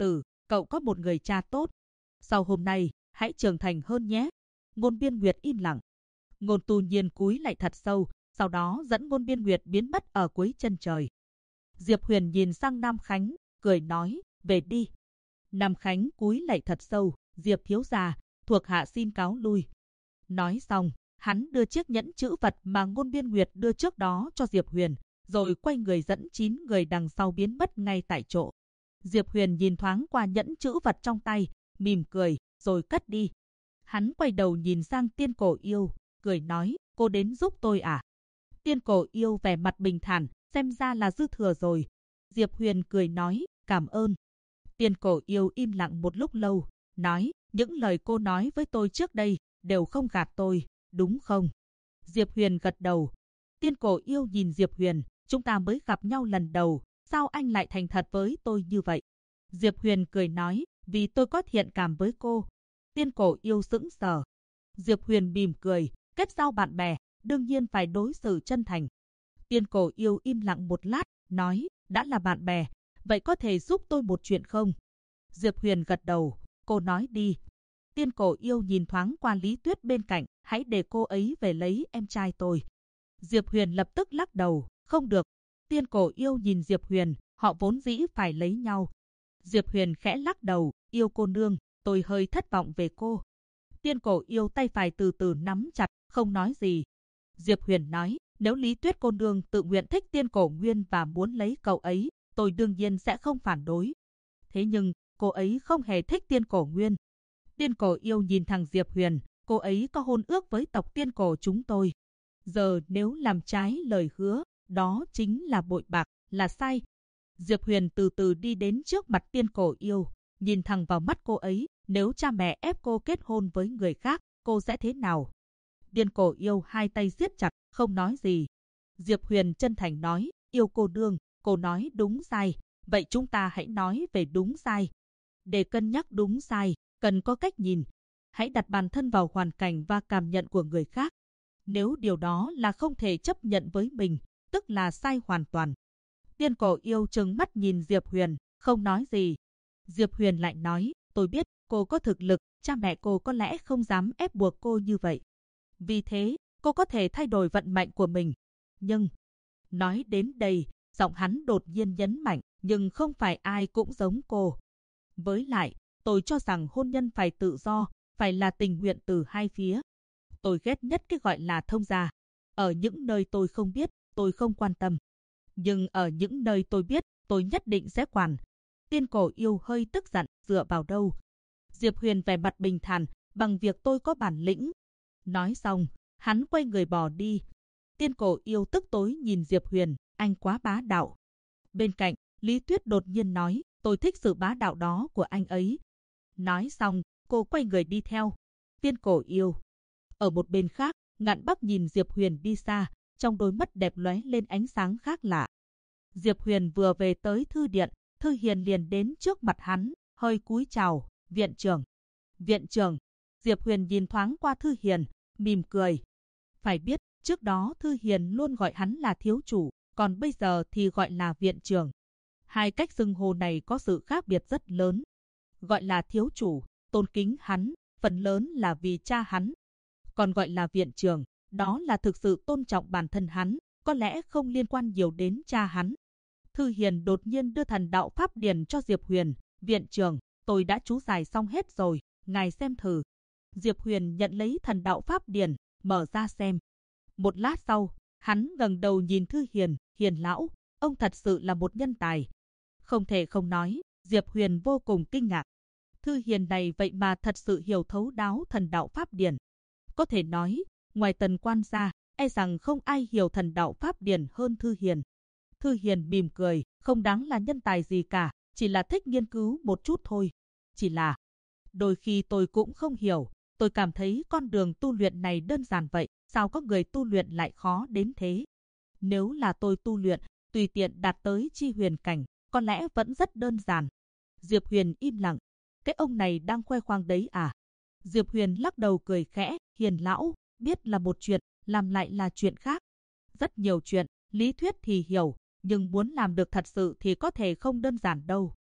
cậu có một người cha tốt. Sau hôm nay, hãy trưởng thành hơn nhé. Ngôn Biên Nguyệt im lặng. Ngôn Tu Nhiên cúi lại thật sâu, sau đó dẫn Ngôn Biên Nguyệt biến mất ở cuối chân trời. Diệp Huyền nhìn sang Nam Khánh, cười nói, về đi. Nam Khánh cúi lại thật sâu, Diệp thiếu gia, thuộc hạ xin cáo lui. Nói xong, hắn đưa chiếc nhẫn chữ vật mà Ngôn Biên Nguyệt đưa trước đó cho Diệp Huyền, rồi quay người dẫn 9 người đằng sau biến mất ngay tại chỗ. Diệp Huyền nhìn thoáng qua nhẫn chữ vật trong tay, mỉm cười, rồi cất đi. Hắn quay đầu nhìn sang Tiên Cổ Yêu, cười nói, cô đến giúp tôi à? Tiên Cổ Yêu vẻ mặt bình thản, xem ra là dư thừa rồi. Diệp Huyền cười nói, cảm ơn. Tiên Cổ Yêu im lặng một lúc lâu, nói, những lời cô nói với tôi trước đây đều không gạt tôi, đúng không? Diệp Huyền gật đầu. Tiên Cổ Yêu nhìn Diệp Huyền, chúng ta mới gặp nhau lần đầu, sao anh lại thành thật với tôi như vậy? Diệp Huyền cười nói, vì tôi có thiện cảm với cô. Tiên Cổ Yêu sững sờ. Diệp Huyền mỉm cười, kết giao bạn bè, đương nhiên phải đối xử chân thành. Tiên Cổ Yêu im lặng một lát, nói, đã là bạn bè, vậy có thể giúp tôi một chuyện không? Diệp Huyền gật đầu, cô nói đi. Tiên Cổ Yêu nhìn thoáng qua Lý Tuyết bên cạnh, hãy để cô ấy về lấy em trai tôi. Diệp Huyền lập tức lắc đầu, không được. Tiên Cổ Yêu nhìn Diệp Huyền, họ vốn dĩ phải lấy nhau. Diệp Huyền khẽ lắc đầu, Yêu cô nương, tôi hơi thất vọng về cô. Tiên Cổ Yêu tay phải từ từ nắm chặt, không nói gì. Diệp Huyền nói, nếu Lý Tuyết cô nương tự nguyện thích Tiên Cổ Nguyên và muốn lấy cậu ấy, tôi đương nhiên sẽ không phản đối. Thế nhưng, cô ấy không hề thích Tiên Cổ Nguyên. Tiên Cổ Yêu nhìn thằng Diệp Huyền, cô ấy có hôn ước với tộc Tiên Cổ chúng tôi. Giờ nếu làm trái lời hứa, đó chính là bội bạc, là sai. Diệp Huyền từ từ đi đến trước mặt Tiên Cổ Yêu, nhìn thẳng vào mắt cô ấy, nếu cha mẹ ép cô kết hôn với người khác, cô sẽ thế nào? Tiên Cổ Yêu hai tay siết chặt, không nói gì. Diệp Huyền chân thành nói, Yêu cô nương, cô nói đúng sai, vậy chúng ta hãy nói về đúng sai. Để cân nhắc đúng sai, cần có cách nhìn. Hãy đặt bản thân vào hoàn cảnh và cảm nhận của người khác. Nếu điều đó là không thể chấp nhận với mình, tức là sai hoàn toàn. Tiên Cổ Yêu trừng mắt nhìn Diệp Huyền, không nói gì. Diệp Huyền lại nói, tôi biết cô có thực lực, cha mẹ cô có lẽ không dám ép buộc cô như vậy. Vì thế, cô có thể thay đổi vận mệnh của mình. Nhưng, nói đến đây, giọng hắn đột nhiên nhấn mạnh, nhưng không phải ai cũng giống cô. Với lại, tôi cho rằng hôn nhân phải tự do, phải là tình nguyện từ hai phía. Tôi ghét nhất cái gọi là thông gia. Ở những nơi tôi không biết, tôi không quan tâm. Nhưng ở những nơi tôi biết, tôi nhất định sẽ quản. Tiên Cổ Yêu hơi tức giận, dựa vào đâu? Diệp Huyền vẻ mặt bình thản, bằng việc tôi có bản lĩnh. Nói xong, hắn quay người bỏ đi. Tiên Cổ Yêu tức tối nhìn Diệp Huyền, anh quá bá đạo. Bên cạnh, Lý Tuyết đột nhiên nói, tôi thích sự bá đạo đó của anh ấy. Nói xong, cô quay người đi theo. Tiên Cổ Yêu. Ở một bên khác, Ngạn Bắc nhìn Diệp Huyền đi xa, trong đôi mắt đẹp lóe lên ánh sáng khác lạ. Diệp Huyền vừa về tới thư điện, Thư Hiền liền đến trước mặt hắn, hơi cúi chào, viện trưởng. Viện trưởng. Diệp Huyền nhìn thoáng qua Thư Hiền, mỉm cười. Phải biết, trước đó Thư Hiền luôn gọi hắn là thiếu chủ, còn bây giờ thì gọi là viện trưởng. Hai cách xưng hô này có sự khác biệt rất lớn. Gọi là thiếu chủ, tôn kính hắn, phần lớn là vì cha hắn. Còn gọi là viện trưởng, đó là thực sự tôn trọng bản thân hắn, có lẽ không liên quan nhiều đến cha hắn. Thư Hiền đột nhiên đưa thần đạo pháp điển cho Diệp Huyền, viện trưởng, tôi đã chú giải xong hết rồi, ngài xem thử. Diệp Huyền nhận lấy thần đạo pháp điển, mở ra xem. Một lát sau, hắn ngẩng đầu nhìn Thư Hiền, Hiền lão, ông thật sự là một nhân tài. Không thể không nói, Diệp Huyền vô cùng kinh ngạc. Thư Hiền này vậy mà thật sự hiểu thấu đáo thần đạo pháp điển. Có thể nói, ngoài Tần Quan ra, e rằng không ai hiểu thần đạo pháp điển hơn Thư Hiền. Thư Hiền mỉm cười, không đáng là nhân tài gì cả, chỉ là thích nghiên cứu một chút thôi. Chỉ là, đôi khi tôi cũng không hiểu, tôi cảm thấy con đường tu luyện này đơn giản vậy, sao có người tu luyện lại khó đến thế? Nếu là tôi tu luyện, tùy tiện đạt tới chi huyền cảnh, có lẽ vẫn rất đơn giản. Diệp Huyền im lặng, cái ông này đang khoe khoang đấy à? Diệp Huyền lắc đầu cười khẽ, Hiền lão, biết là một chuyện, làm lại là chuyện khác. Rất nhiều chuyện, lý thuyết thì hiểu, nhưng muốn làm được thật sự thì có thể không đơn giản đâu.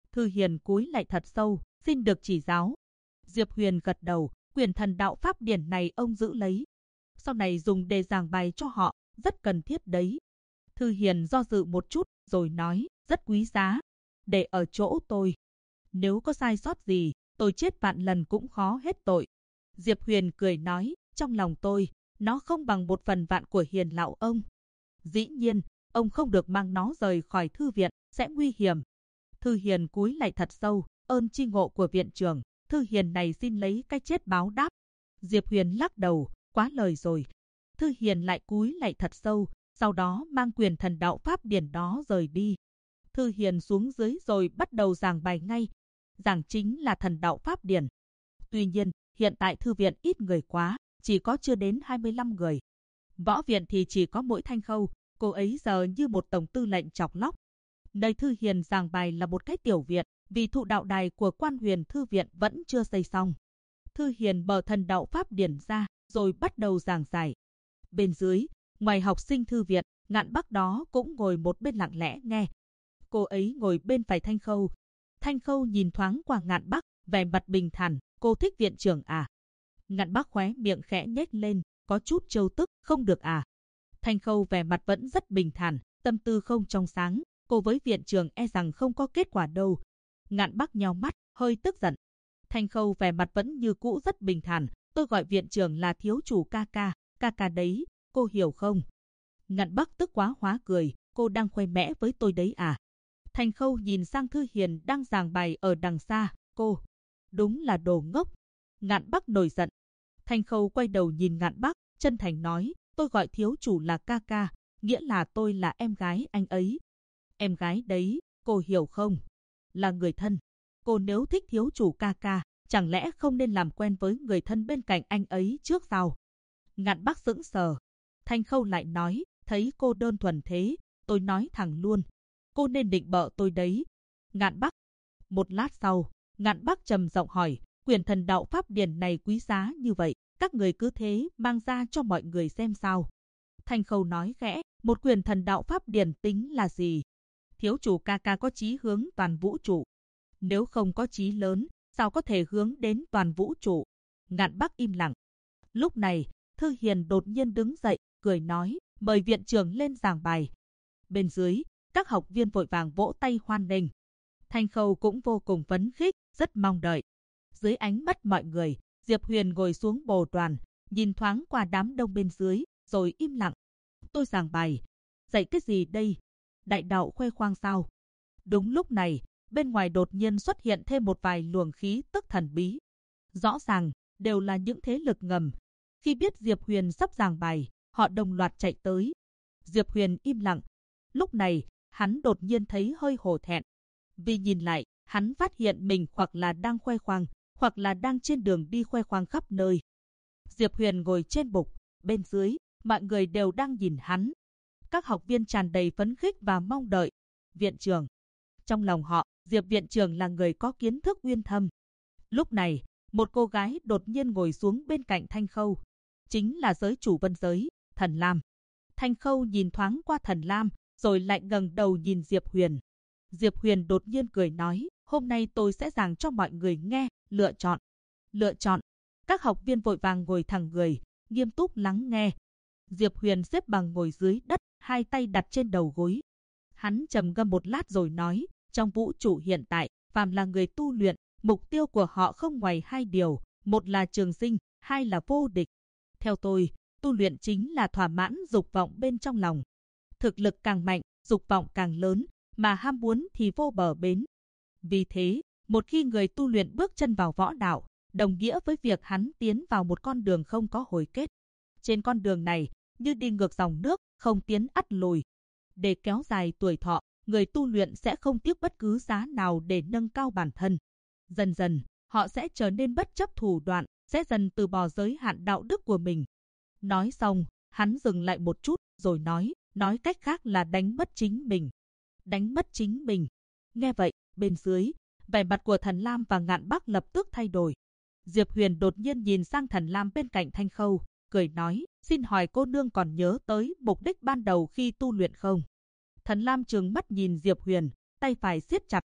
Thư Hiền cúi lại thật sâu, xin được chỉ giáo. Diệp Huyền gật đầu, quyển thần đạo pháp điển này ông giữ lấy. Sau này dùng để giảng bài cho họ, rất cần thiết đấy. Thư Hiền do dự một chút, rồi nói, rất quý giá. Để ở chỗ tôi. Nếu có sai sót gì, tôi chết vạn lần cũng khó hết tội. Diệp Huyền cười nói, trong lòng tôi, nó không bằng 1/1000 của Hiền lão ông. Dĩ nhiên, ông không được mang nó rời khỏi thư viện, sẽ nguy hiểm. Thư Hiền cúi lại thật sâu, ơn chi ngộ của viện trưởng, Thư Hiền này xin lấy cái chết báo đáp. Diệp Huyền lắc đầu, quá lời rồi. Thư Hiền lại cúi lại thật sâu, sau đó mang quyền thần đạo pháp điển đó rời đi. Thư Hiền xuống dưới rồi bắt đầu giảng bài ngay. Giảng chính là thần đạo pháp điển. Tuy nhiên, hiện tại thư viện ít người quá, chỉ có chưa đến 25 người. Võ viện thì chỉ có mỗi Thanh Khâu, cô ấy giờ như một tổng tư lệnh chọc lóc. Nơi Thư Hiền giảng bài là một cái tiểu viện, vì thụ đạo đài của Quan Huyền thư viện vẫn chưa xây xong. Thư Hiền mở thần đạo pháp điển ra, rồi bắt đầu giảng giải. Bên dưới, ngoài học sinh thư viện, Ngạn Bắc đó cũng ngồi một bên lặng lẽ nghe. Cô ấy ngồi bên phải Thanh Khâu. Thanh Khâu nhìn thoáng qua Ngạn Bắc, vẻ mặt bình thản, cô thích viện trưởng à? Ngạn Bắc khóe miệng khẽ nhếch lên, có chút trêu tức, không được à? Thanh Khâu vẻ mặt vẫn rất bình thản, tâm tư không trong sáng, cô với viện trưởng e rằng không có kết quả đâu. Ngạn Bắc nheo mắt, hơi tức giận. Thanh Khâu vẻ mặt vẫn như cũ rất bình thản, tôi gọi viện trưởng là thiếu chủ ca ca đấy, cô hiểu không? Ngạn Bắc tức quá hóa cười, cô đang khoe mẽ với tôi đấy à? Thanh Khâu nhìn sang Thư Hiền đang giảng bài ở đằng xa, cô, đúng là đồ ngốc. Ngạn Bắc nổi giận. Thanh Khâu quay đầu nhìn Ngạn Bắc, chân thành nói, tôi gọi thiếu chủ là ca, nghĩa là tôi là em gái anh ấy. Em gái đấy, cô hiểu không? Là người thân. Cô nếu thích thiếu chủ ca, chẳng lẽ không nên làm quen với người thân bên cạnh anh ấy trước sao? Ngạn Bắc sững sờ. Thanh Khâu lại nói, thấy cô đơn thuần thế, tôi nói thẳng luôn. Cô nên định bợ tôi đấy. Ngạn Bắc. Một lát sau, Ngạn Bắc trầm giọng hỏi, quyển thần đạo pháp điển này quý giá như vậy, các người cứ thế mang ra cho mọi người xem sao? Thanh Khâu nói khẽ, một quyển thần đạo pháp điển tính là gì? Thiếu chủ ca có chí hướng toàn vũ trụ. Nếu không có chí lớn, sao có thể hướng đến toàn vũ trụ? Ngạn Bắc im lặng. Lúc này, Thư Hiền đột nhiên đứng dậy, cười nói, mời viện trưởng lên giảng bài. Bên dưới, các học viên vội vàng vỗ tay hoan nghênh. Thanh Khâu cũng vô cùng phấn khích, rất mong đợi. Dưới ánh mắt mọi người, Diệp Huyền ngồi xuống bồ đoàn, nhìn thoáng qua đám đông bên dưới, rồi im lặng. Tôi giảng bài. Dạy cái gì đây? Đại đạo khoe khoang sao? Đúng lúc này, bên ngoài đột nhiên xuất hiện thêm một vài luồng khí tức thần bí. Rõ ràng, đều là những thế lực ngầm. Khi biết Diệp Huyền sắp giảng bài, họ đồng loạt chạy tới. Diệp Huyền im lặng. Lúc này, hắn đột nhiên thấy hơi hổ thẹn. Vì nhìn lại, hắn phát hiện mình hoặc là đang khoe khoang, hoặc là đang trên đường đi khoe khoang khắp nơi. Diệp Huyền ngồi trên bục, bên dưới, mọi người đều đang nhìn hắn. Các học viên tràn đầy phấn khích và mong đợi. Viện trưởng. Trong lòng họ, Diệp viện trưởng là người có kiến thức uyên thâm. Lúc này, một cô gái đột nhiên ngồi xuống bên cạnh Thanh Khâu. Chính là giới chủ Vân giới, Thần Lam. Thanh Khâu nhìn thoáng qua Thần Lam, rồi lại ngẩng đầu nhìn Diệp Huyền. Diệp Huyền đột nhiên cười nói, hôm nay tôi sẽ giảng cho mọi người nghe, lựa chọn. Lựa chọn. Các học viên vội vàng ngồi thẳng người, nghiêm túc lắng nghe. Diệp Huyền xếp bằng ngồi dưới đất, hai tay đặt trên đầu gối. Hắn trầm ngâm một lát rồi nói, trong vũ trụ hiện tại, phàm là người tu luyện, mục tiêu của họ không ngoài hai điều, một là trường sinh, hai là vô địch. Theo tôi, tu luyện chính là thỏa mãn dục vọng bên trong lòng. Thực lực càng mạnh, dục vọng càng lớn, mà ham muốn thì vô bờ bến. Vì thế, một khi người tu luyện bước chân vào võ đạo, đồng nghĩa với việc hắn tiến vào một con đường không có hồi kết. Trên con đường này, như đi ngược dòng nước, không tiến ắt lùi. Để kéo dài tuổi thọ, người tu luyện sẽ không tiếc bất cứ giá nào để nâng cao bản thân. Dần dần, họ sẽ trở nên bất chấp thủ đoạn, sẽ dần từ bỏ giới hạn đạo đức của mình. Nói xong, hắn dừng lại một chút, rồi nói cách khác là đánh mất chính mình. Đánh mất chính mình. Nghe vậy, bên dưới, vẻ mặt của Thần Lam và Ngạn Bắc lập tức thay đổi. Diệp Huyền đột nhiên nhìn sang Thần Lam bên cạnh Thanh Khâu, cười nói, xin hỏi cô nương còn nhớ tới mục đích ban đầu khi tu luyện không? Thần Lam trừng mắt nhìn Diệp Huyền, tay phải siết chặt,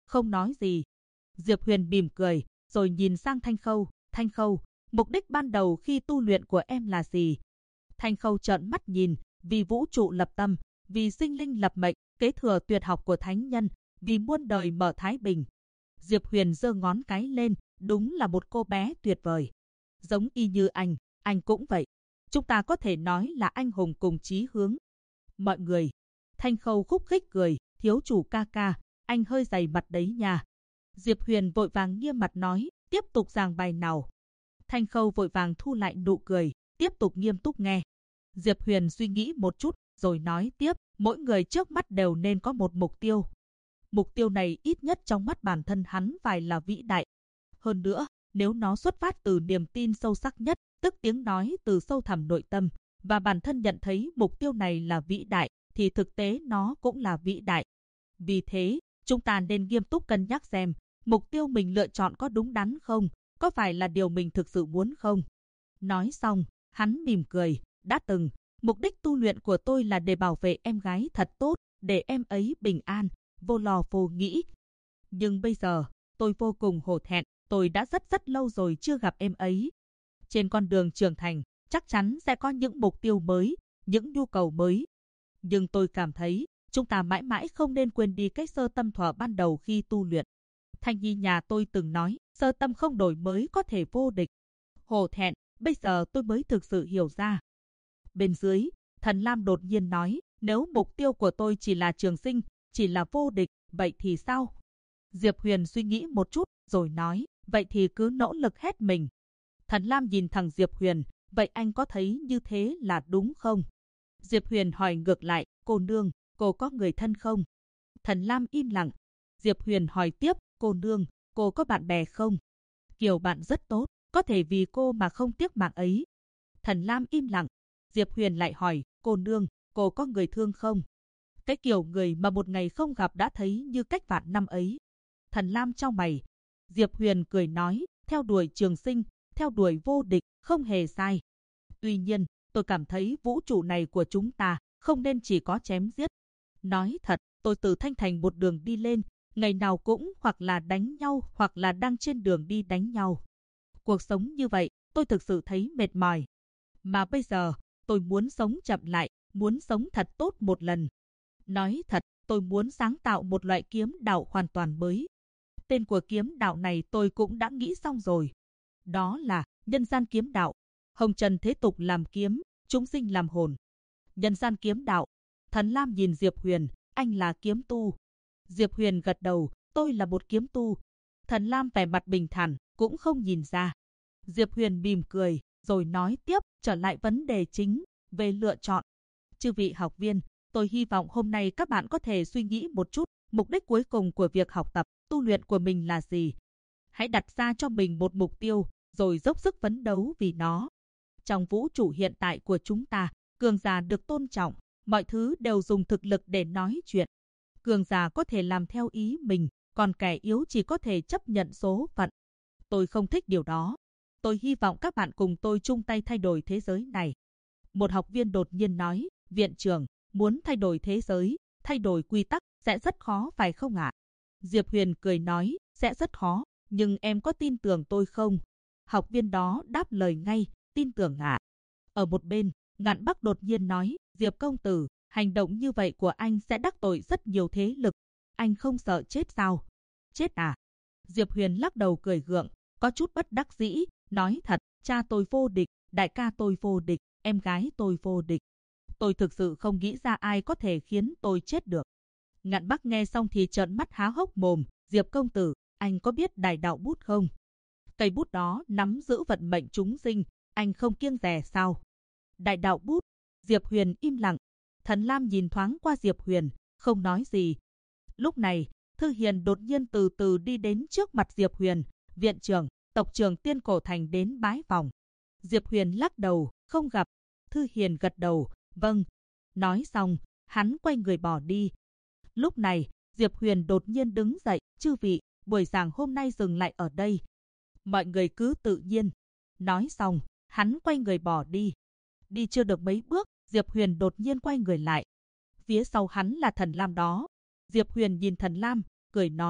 không nói gì. Diệp Huyền mỉm cười, rồi nhìn sang Thanh Khâu. Thanh Khâu, mục đích ban đầu khi tu luyện của em là gì? Thanh Khâu trợn mắt nhìn, vì vũ trụ lập tâm, vì sinh linh lập mệnh, kế thừa tuyệt học của thánh nhân, vì muôn đời mở thái bình. Diệp Huyền giơ ngón cái lên, đúng là một cô bé tuyệt vời. Giống y như anh cũng vậy. Chúng ta có thể nói là anh hùng cùng chí hướng. Mọi người. Thanh Khâu khúc khích cười, thiếu chủ ca ca, anh hơi dày mặt đấy nha. Diệp Huyền vội vàng nghiêm mặt nói, tiếp tục giảng bài nào. Thanh Khâu vội vàng thu lại nụ cười, tiếp tục nghiêm túc nghe. Diệp Huyền suy nghĩ một chút, rồi nói tiếp, mỗi người trước mắt đều nên có một mục tiêu. Mục tiêu này ít nhất trong mắt bản thân hắn phải là vĩ đại. Hơn nữa, nếu nó xuất phát từ niềm tin sâu sắc nhất, tức tiếng nói từ sâu thẳm nội tâm, và bản thân nhận thấy mục tiêu này là vĩ đại, thì thực tế nó cũng là vĩ đại. Vì thế, chúng ta nên nghiêm túc cân nhắc xem, mục tiêu mình lựa chọn có đúng đắn không, có phải là điều mình thực sự muốn không. Nói xong, hắn mỉm cười, đã từng, mục đích tu luyện của tôi là để bảo vệ em gái thật tốt, để em ấy bình an, vô lo vô nghĩ. Nhưng bây giờ, tôi vô cùng hổ thẹn, tôi đã rất lâu rồi chưa gặp em ấy. Trên con đường trưởng thành, chắc chắn sẽ có những mục tiêu mới, những nhu cầu mới. Nhưng tôi cảm thấy, chúng ta mãi mãi không nên quên đi cái sơ tâm thuở ban đầu khi tu luyện. Thanh nhi nhà tôi từng nói, sơ tâm không đổi mới có thể vô địch. Hổ thẹn, bây giờ tôi mới thực sự hiểu ra. Bên dưới, Thần Lam đột nhiên nói, nếu mục tiêu của tôi chỉ là trường sinh, chỉ là vô địch, vậy thì sao? Diệp Huyền suy nghĩ một chút, rồi nói, vậy thì cứ nỗ lực hết mình. Thần Lam nhìn thẳng Diệp Huyền, vậy anh có thấy như thế là đúng không? Diệp Huyền hỏi ngược lại, cô nương, cô có người thân không? Thần Lam im lặng. Diệp Huyền hỏi tiếp, cô nương, cô có bạn bè không? Kiểu bạn rất tốt, có thể vì cô mà không tiếc mạng ấy. Thần Lam im lặng. Diệp Huyền lại hỏi, cô nương, cô có người thương không? Cái kiểu người mà một ngày không gặp đã thấy như cách vạn năm ấy. Thần Lam chau mày. Diệp Huyền cười nói, theo đuổi trường sinh, theo đuổi vô địch, không hề sai. Tuy nhiên, tôi cảm thấy vũ trụ này của chúng ta không nên chỉ có chém giết. Nói thật, tôi từ Thanh Thành một đường đi lên, ngày nào cũng hoặc là đánh nhau hoặc là đang trên đường đi đánh nhau. Cuộc sống như vậy, tôi thực sự thấy mệt mỏi. Mà bây giờ, tôi muốn sống chậm lại, muốn sống thật tốt một lần. Nói thật, tôi muốn sáng tạo một loại kiếm đạo hoàn toàn mới. Tên của kiếm đạo này tôi cũng đã nghĩ xong rồi. Đó là nhân gian kiếm đạo. Hồng trần thế tục làm kiếm, chúng sinh làm hồn. Nhân gian kiếm đạo. Thần Lam nhìn Diệp Huyền, anh là kiếm tu. Diệp Huyền gật đầu, tôi là một kiếm tu. Thần Lam vẻ mặt bình thản, cũng không nhìn ra. Diệp Huyền mỉm cười, rồi nói tiếp, trở lại vấn đề chính, về lựa chọn. Chư vị học viên, tôi hy vọng hôm nay các bạn có thể suy nghĩ một chút, mục đích cuối cùng của việc học tập, tu luyện của mình là gì. Hãy đặt ra cho mình một mục tiêu, rồi dốc sức phấn đấu vì nó. Trong vũ trụ hiện tại của chúng ta, cường giả được tôn trọng, mọi thứ đều dùng thực lực để nói chuyện. Cường giả có thể làm theo ý mình, còn kẻ yếu chỉ có thể chấp nhận số phận. Tôi không thích điều đó. Tôi hy vọng các bạn cùng tôi chung tay thay đổi thế giới này. Một học viên đột nhiên nói, viện trưởng, muốn thay đổi thế giới, thay đổi quy tắc, sẽ rất khó phải không ạ? Diệp Huyền cười nói, sẽ rất khó, nhưng em có tin tưởng tôi không? Học viên đó đáp lời ngay, tin tưởng ạ. Ở một bên, Ngạn Bắc đột nhiên nói, Diệp công tử, hành động như vậy của anh sẽ đắc tội rất nhiều thế lực. Anh không sợ chết sao? Chết à? Diệp Huyền lắc đầu cười gượng, có chút bất đắc dĩ, nói thật, cha tôi vô địch, đại ca tôi vô địch, em gái tôi vô địch. Tôi thực sự không nghĩ ra ai có thể khiến tôi chết được. Ngạn Bắc nghe xong thì trợn mắt há hốc mồm, Diệp công tử, anh có biết đại đạo bút không? Cây bút đó nắm giữ vận mệnh chúng sinh, anh không kiêng dè sao? Đại đạo bút. Diệp Huyền im lặng. Thần Lam nhìn thoáng qua Diệp Huyền, không nói gì. Lúc này, Thư Hiền đột nhiên từ từ đi đến trước mặt Diệp Huyền, viện trưởng, tộc trưởng Tiên Cổ Thành đến bái phòng. Diệp Huyền lắc đầu, không gặp. Thư Hiền gật đầu, vâng. Nói xong, hắn quay người bỏ đi. Lúc này, Diệp Huyền đột nhiên đứng dậy, chư vị, buổi giảng hôm nay dừng lại ở đây. Mọi người cứ tự nhiên. Nói xong, hắn quay người bỏ đi. Đi chưa được mấy bước, Diệp Huyền đột nhiên quay người lại. Phía sau hắn là Thần Lam đó. Diệp Huyền nhìn Thần Lam, cười nói,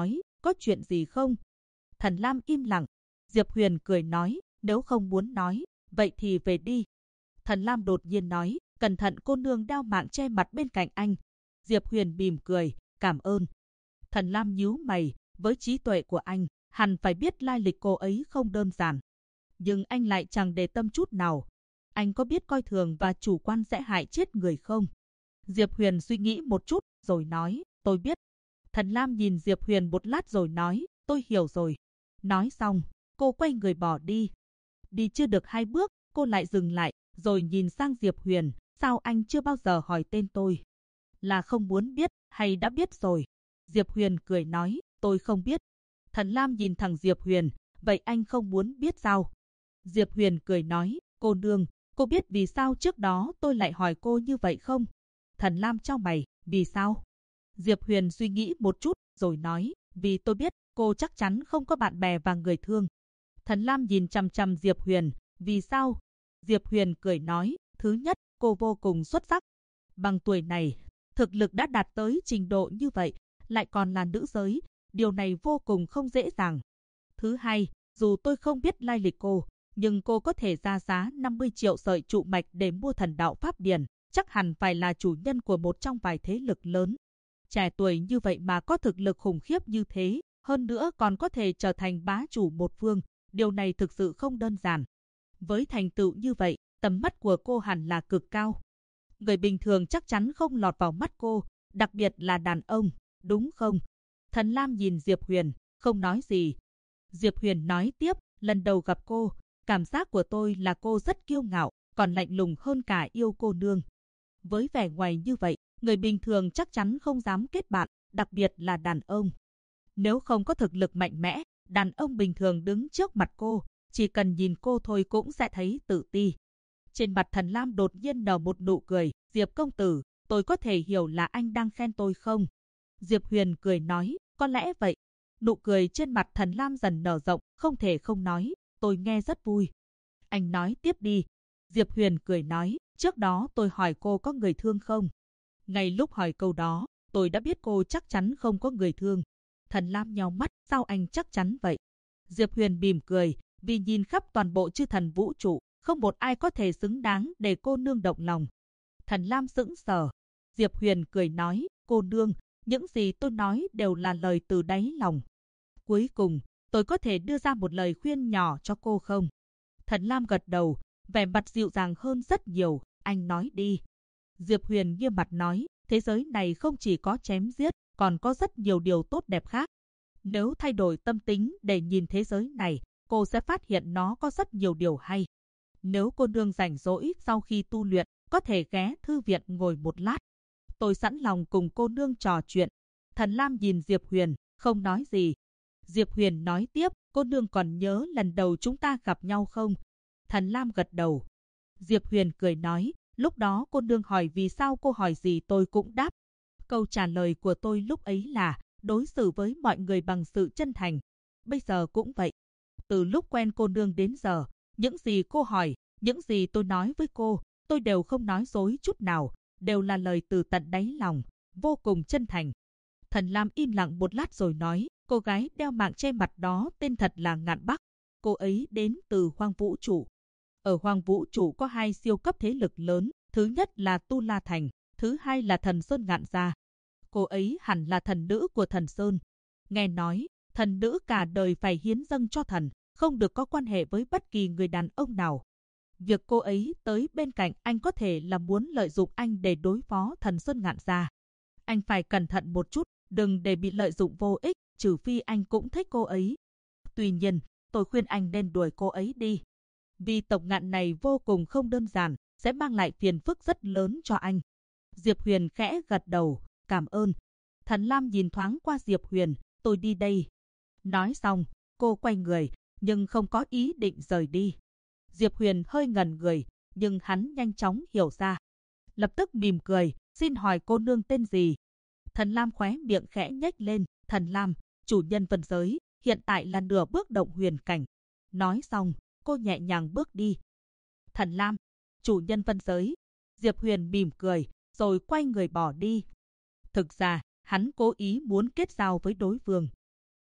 có chuyện gì không? Thần Lam im lặng. Diệp Huyền cười nói, nếu không muốn nói, vậy thì về đi. Thần Lam đột nhiên nói, cẩn thận cô nương đeo mạng che mặt bên cạnh anh. Diệp Huyền mỉm cười, cảm ơn. Thần Lam nhíu mày, với trí tuệ của anh, hẳn phải biết lai lịch cô ấy không đơn giản. Nhưng anh lại chẳng để tâm chút nào. Anh có biết coi thường và chủ quan sẽ hại chết người không? Diệp Huyền suy nghĩ một chút, rồi nói, tôi biết. Thần Lam nhìn Diệp Huyền một lát rồi nói, tôi hiểu rồi. Nói xong, cô quay người bỏ đi. Đi chưa được 2 bước, cô lại dừng lại, rồi nhìn sang Diệp Huyền, sao anh chưa bao giờ hỏi tên tôi? Là không muốn biết, hay đã biết rồi? Diệp Huyền cười nói, tôi không biết. Thần Lam nhìn thẳng Diệp Huyền, vậy anh không muốn biết sao? Diệp Huyền cười nói, cô nương, cô biết vì sao trước đó tôi lại hỏi cô như vậy không? Thần Lam chau mày, vì sao? Diệp Huyền suy nghĩ một chút, rồi nói, vì tôi biết cô chắc chắn không có bạn bè và người thương. Thần Lam nhìn chằm chằm Diệp Huyền, vì sao? Diệp Huyền cười nói, thứ nhất, cô vô cùng xuất sắc. Bằng tuổi này, thực lực đã đạt tới trình độ như vậy, lại còn là nữ giới, điều này vô cùng không dễ dàng. Thứ hai, dù tôi không biết lai lịch cô, nhưng cô có thể ra giá 50 triệu sợi trụ mạch để mua thần đạo Pháp Điển, chắc hẳn phải là chủ nhân của một trong vài thế lực lớn. Trẻ tuổi như vậy mà có thực lực khủng khiếp như thế, hơn nữa còn có thể trở thành bá chủ một phương, điều này thực sự không đơn giản. Với thành tựu như vậy, tầm mắt của cô hẳn là cực cao. Người bình thường chắc chắn không lọt vào mắt cô, đặc biệt là đàn ông, đúng không? Thần Lam nhìn Diệp Huyền, không nói gì. Diệp Huyền nói tiếp, lần đầu gặp cô, cảm giác của tôi là cô rất kiêu ngạo, còn lạnh lùng hơn cả yêu cô nương. Với vẻ ngoài như vậy, người bình thường chắc chắn không dám kết bạn, đặc biệt là đàn ông. Nếu không có thực lực mạnh mẽ, đàn ông bình thường đứng trước mặt cô, chỉ cần nhìn cô thôi cũng sẽ thấy tự ti. Trên mặt Thần Lam đột nhiên nở một nụ cười, Diệp công tử, tôi có thể hiểu là anh đang khen tôi không? Diệp Huyền cười nói, có lẽ vậy. Nụ cười trên mặt Thần Lam dần nở rộng, không thể không nói, tôi nghe rất vui. Anh nói tiếp đi. Diệp Huyền cười nói, trước đó tôi hỏi cô có người thương không? Ngay lúc hỏi câu đó, tôi đã biết cô chắc chắn không có người thương. Thần Lam nhíu mắt, sao anh chắc chắn vậy? Diệp Huyền mỉm cười, vì nhìn khắp toàn bộ chư thần vũ trụ, không một ai có thể xứng đáng để cô nương động lòng. Thần Lam sững sờ. Diệp Huyền cười nói, cô nương, những gì tôi nói đều là lời từ đáy lòng. Cuối cùng, tôi có thể đưa ra một lời khuyên nhỏ cho cô không? Thần Lam gật đầu, vẻ mặt dịu dàng hơn rất nhiều, anh nói đi. Diệp Huyền nghiêm mặt nói, thế giới này không chỉ có chém giết, còn có rất nhiều điều tốt đẹp khác. Nếu thay đổi tâm tính để nhìn thế giới này, cô sẽ phát hiện nó có rất nhiều điều hay. Nếu cô nương rảnh rỗi sau khi tu luyện, có thể ghé thư viện ngồi một lát. Tôi sẵn lòng cùng cô nương trò chuyện. Thần Lam nhìn Diệp Huyền, không nói gì. Diệp Huyền nói tiếp, cô nương còn nhớ lần đầu chúng ta gặp nhau không? Thần Lam gật đầu. Diệp Huyền cười nói, lúc đó cô nương hỏi vì sao cô hỏi gì tôi cũng đáp. Câu trả lời của tôi lúc ấy là, đối xử với mọi người bằng sự chân thành. Bây giờ cũng vậy. Từ lúc quen cô nương đến giờ, những gì cô hỏi, những gì tôi nói với cô, tôi đều không nói dối chút nào, đều là lời từ tận đáy lòng, vô cùng chân thành. Thần Lam im lặng một lát rồi nói, cô gái đeo mạng che mặt đó tên thật là Ngạn Bắc. Cô ấy đến từ Hoang Vũ Trụ. Ở Hoang Vũ Trụ có 2 siêu cấp thế lực lớn, thứ nhất là Tu La Thành, thứ hai là Thần Sơn Ngạn Gia. Cô ấy hẳn là thần nữ của Thần Sơn. Nghe nói, thần nữ cả đời phải hiến dâng cho thần, không được có quan hệ với bất kỳ người đàn ông nào. Việc cô ấy tới bên cạnh anh có thể là muốn lợi dụng anh để đối phó Thần Sơn Ngạn Gia. Anh phải cẩn thận một chút, đừng để bị lợi dụng vô ích, trừ phi anh cũng thích cô ấy. Tuy nhiên, tôi khuyên anh nên đuổi cô ấy đi. Vì tộc Ngạn này vô cùng không đơn giản, sẽ mang lại phiền phức rất lớn cho anh. Diệp Huyền khẽ gật đầu, cảm ơn. Thần Lam nhìn thoáng qua Diệp Huyền, tôi đi đây. Nói xong, cô quay người, nhưng không có ý định rời đi. Diệp Huyền hơi ngẩn người, nhưng hắn nhanh chóng hiểu ra. Lập tức mỉm cười, xin hỏi cô nương tên gì? Thần Lam khóe miệng khẽ nhếch lên, Thần Lam, chủ nhân vân giới, hiện tại là nửa bước động huyền cảnh. Nói xong, cô nhẹ nhàng bước đi. Thần Lam, chủ nhân vân giới. Diệp Huyền mỉm cười, rồi quay người bỏ đi. Thực ra, hắn cố ý muốn kết giao với đối phương.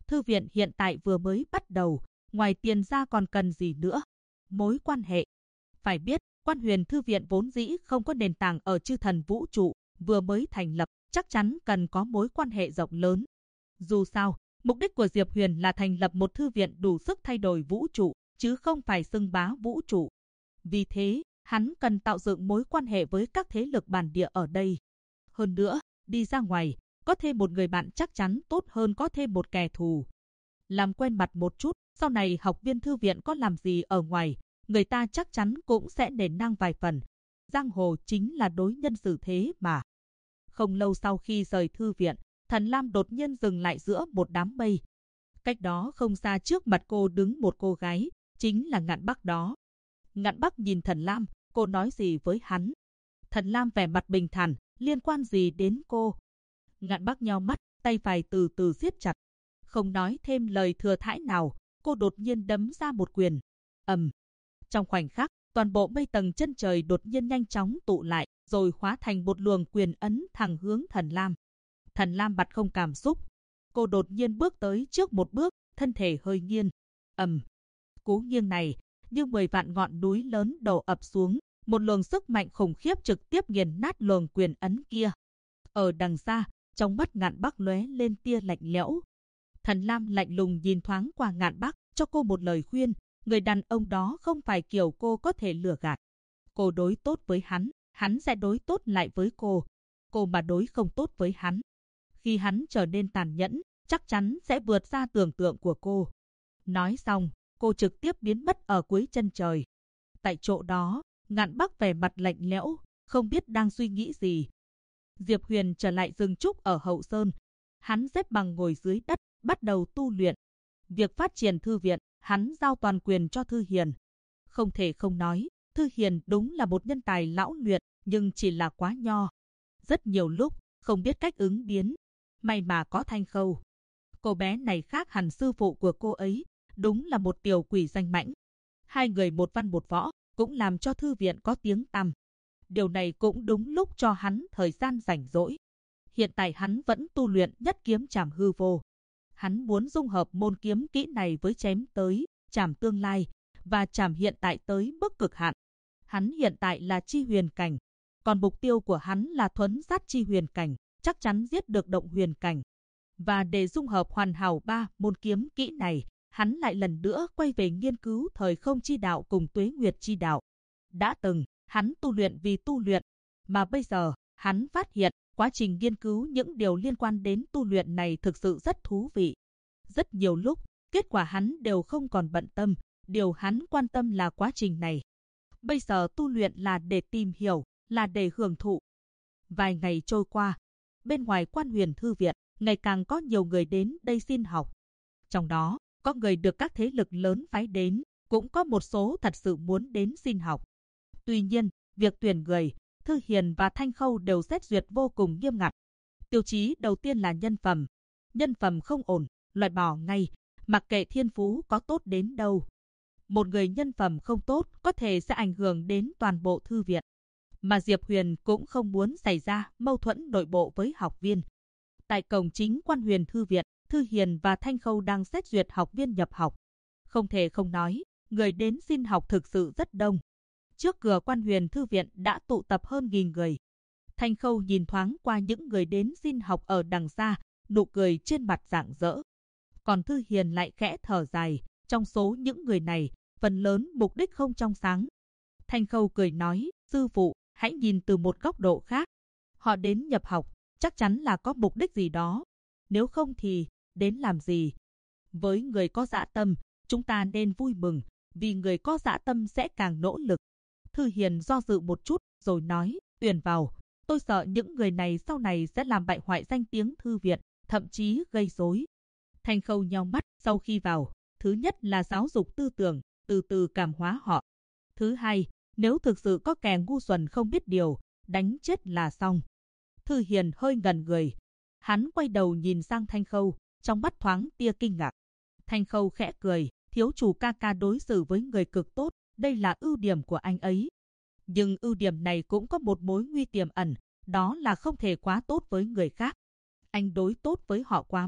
Thư viện hiện tại vừa mới bắt đầu, ngoài tiền ra còn cần gì nữa? Mối quan hệ. Phải biết, Quan Huyền Thư viện vốn dĩ không có nền tảng ở chư thần vũ trụ, vừa mới thành lập, chắc chắn cần có mối quan hệ rộng lớn. Dù sao, mục đích của Diệp Huyền là thành lập một thư viện đủ sức thay đổi vũ trụ, chứ không phải xưng bá vũ trụ. Vì thế, hắn cần tạo dựng mối quan hệ với các thế lực bản địa ở đây. Hơn nữa, đi ra ngoài, có thêm một người bạn chắc chắn tốt hơn có thêm một kẻ thù. Làm quen mặt một chút, sau này học viên thư viện có làm gì ở ngoài, người ta chắc chắn cũng sẽ nể nang vài phần. Giang hồ chính là đối nhân xử thế mà. Không lâu sau khi rời thư viện, Thần Lam đột nhiên dừng lại giữa một đám mây. Cách đó không xa trước mặt cô đứng một cô gái, chính là Ngạn Bắc đó. Ngạn Bắc nhìn Thần Lam, cô nói gì với hắn? Thần Lam vẻ mặt bình thản, liên quan gì đến cô? Ngạn Bắc nheo mắt, tay phải từ từ siết chặt. Không nói thêm lời thừa thãi nào, cô đột nhiên đấm ra một quyền. Ầm. Trong khoảnh khắc, toàn bộ mây tầng chân trời đột nhiên nhanh chóng tụ lại, rồi hóa thành một luồng quyền ấn thẳng hướng Thần Lam. Thần Lam mặt không cảm xúc. Cô đột nhiên bước tới trước một bước, thân thể hơi nghiêng. Ầm. Cú nghiêng này, như 10 vạn ngọn núi lớn đổ ập xuống, một luồng sức mạnh khủng khiếp trực tiếp nghiền nát luồng quyền ấn kia. Ở đằng xa, trong mắt Ngạn Bắc lóe lên tia lạnh lẽo. Thần Lam lạnh lùng nhìn thoáng qua Ngạn Bắc, cho cô một lời khuyên, người đàn ông đó không phải kiểu cô có thể lừa gạt. Cô đối tốt với hắn sẽ đối tốt lại với cô. Cô mà đối không tốt với hắn, khi hắn trở nên tàn nhẫn, chắc chắn sẽ vượt ra tưởng tượng của cô. Nói xong, cô trực tiếp biến mất ở cuối chân trời. Tại chỗ đó, Ngạn Bắc vẻ mặt lạnh lẽo, không biết đang suy nghĩ gì. Diệp Huyền trở lại rừng trúc ở Hậu Sơn. Hắn xếp bằng ngồi dưới đất, bắt đầu tu luyện. Việc phát triển thư viện, hắn giao toàn quyền cho Thư Hiền. Không thể không nói, Thư Hiền đúng là một nhân tài lão luyện, nhưng chỉ là quá nho. Rất nhiều lúc, không biết cách ứng biến. May mà có Thanh Khâu. Cô bé này khác hẳn sư phụ của cô ấy, đúng là một tiểu quỷ danh mãnh. Hai người một văn một võ, cũng làm cho thư viện có tiếng tăm. Điều này cũng đúng lúc cho hắn thời gian rảnh rỗi. Hiện tại hắn vẫn tu luyện Nhất Kiếm Trảm Hư Vô. Hắn muốn dung hợp môn kiếm kỹ này với chém tới, trảm tương lai và trảm hiện tại tới mức cực hạn. Hắn hiện tại là chi huyền cảnh, còn mục tiêu của hắn là thuấn sát chi huyền cảnh, chắc chắn giết được động huyền cảnh. Và để dung hợp hoàn hảo ba môn kiếm kỹ này, hắn lại lần nữa quay về nghiên cứu thời không chi đạo cùng tuế nguyệt chi đạo. Đã từng, hắn tu luyện vì tu luyện, mà bây giờ, hắn phát hiện quá trình nghiên cứu những điều liên quan đến tu luyện này thực sự rất thú vị. Rất nhiều lúc, kết quả hắn đều không còn bận tâm, điều hắn quan tâm là quá trình này. Bây giờ tu luyện là để tìm hiểu, là để hưởng thụ. Vài ngày trôi qua, bên ngoài Quan Huyền Thư viện, ngày càng có nhiều người đến đây xin học. Trong đó, có người được các thế lực lớn phái đến, cũng có một số thật sự muốn đến xin học. Tuy nhiên, việc tuyển người, Thư Hiền và Thanh Khâu đều xét duyệt vô cùng nghiêm ngặt. Tiêu chí đầu tiên là nhân phẩm. Nhân phẩm không ổn, loại bỏ ngay, mặc kệ thiên phú có tốt đến đâu. Một người nhân phẩm không tốt có thể sẽ ảnh hưởng đến toàn bộ thư viện. Mà Diệp Huyền cũng không muốn xảy ra mâu thuẫn nội bộ với học viên. Tại cổng chính Quan Huyền Thư viện, Thư Hiền và Thanh Khâu đang xét duyệt học viên nhập học. Không thể không nói, người đến xin học thực sự rất đông. Trước cửa Quan Huyền Thư viện đã tụ tập hơn 1000 người. Thanh Khâu nhìn thoáng qua những người đến xin học ở đằng xa, nụ cười trên mặt rạng rỡ. Còn Thư Hiền lại khẽ thở dài, trong số những người này, phần lớn mục đích không trong sáng. Thanh Khâu cười nói, sư phụ, hãy nhìn từ một góc độ khác. Họ đến nhập học, chắc chắn là có mục đích gì đó. Nếu không thì, đến làm gì? Với người có dã tâm, chúng ta nên vui mừng, vì người có dã tâm sẽ càng nỗ lực. Thư Hiền do dự một chút, rồi nói, tuyển vào. Tôi sợ những người này sau này sẽ làm bại hoại danh tiếng thư viện, thậm chí gây rối. Thanh Khâu nheo mắt, sau khi vào, thứ nhất là giáo dục tư tưởng, từ từ cảm hóa họ. Thứ hai, nếu thực sự có kẻ ngu xuẩn không biết điều, đánh chết là xong. Thư Hiền hơi ngẩn người. Hắn quay đầu nhìn sang Thanh Khâu, trong mắt thoáng tia kinh ngạc. Thanh Khâu khẽ cười, thiếu chủ ca ca đối xử với người cực tốt, đây là ưu điểm của anh ấy. Nhưng ưu điểm này cũng có một mối nguy tiềm ẩn, đó là không thể quá tốt với người khác. Anh đối tốt với họ quá mức,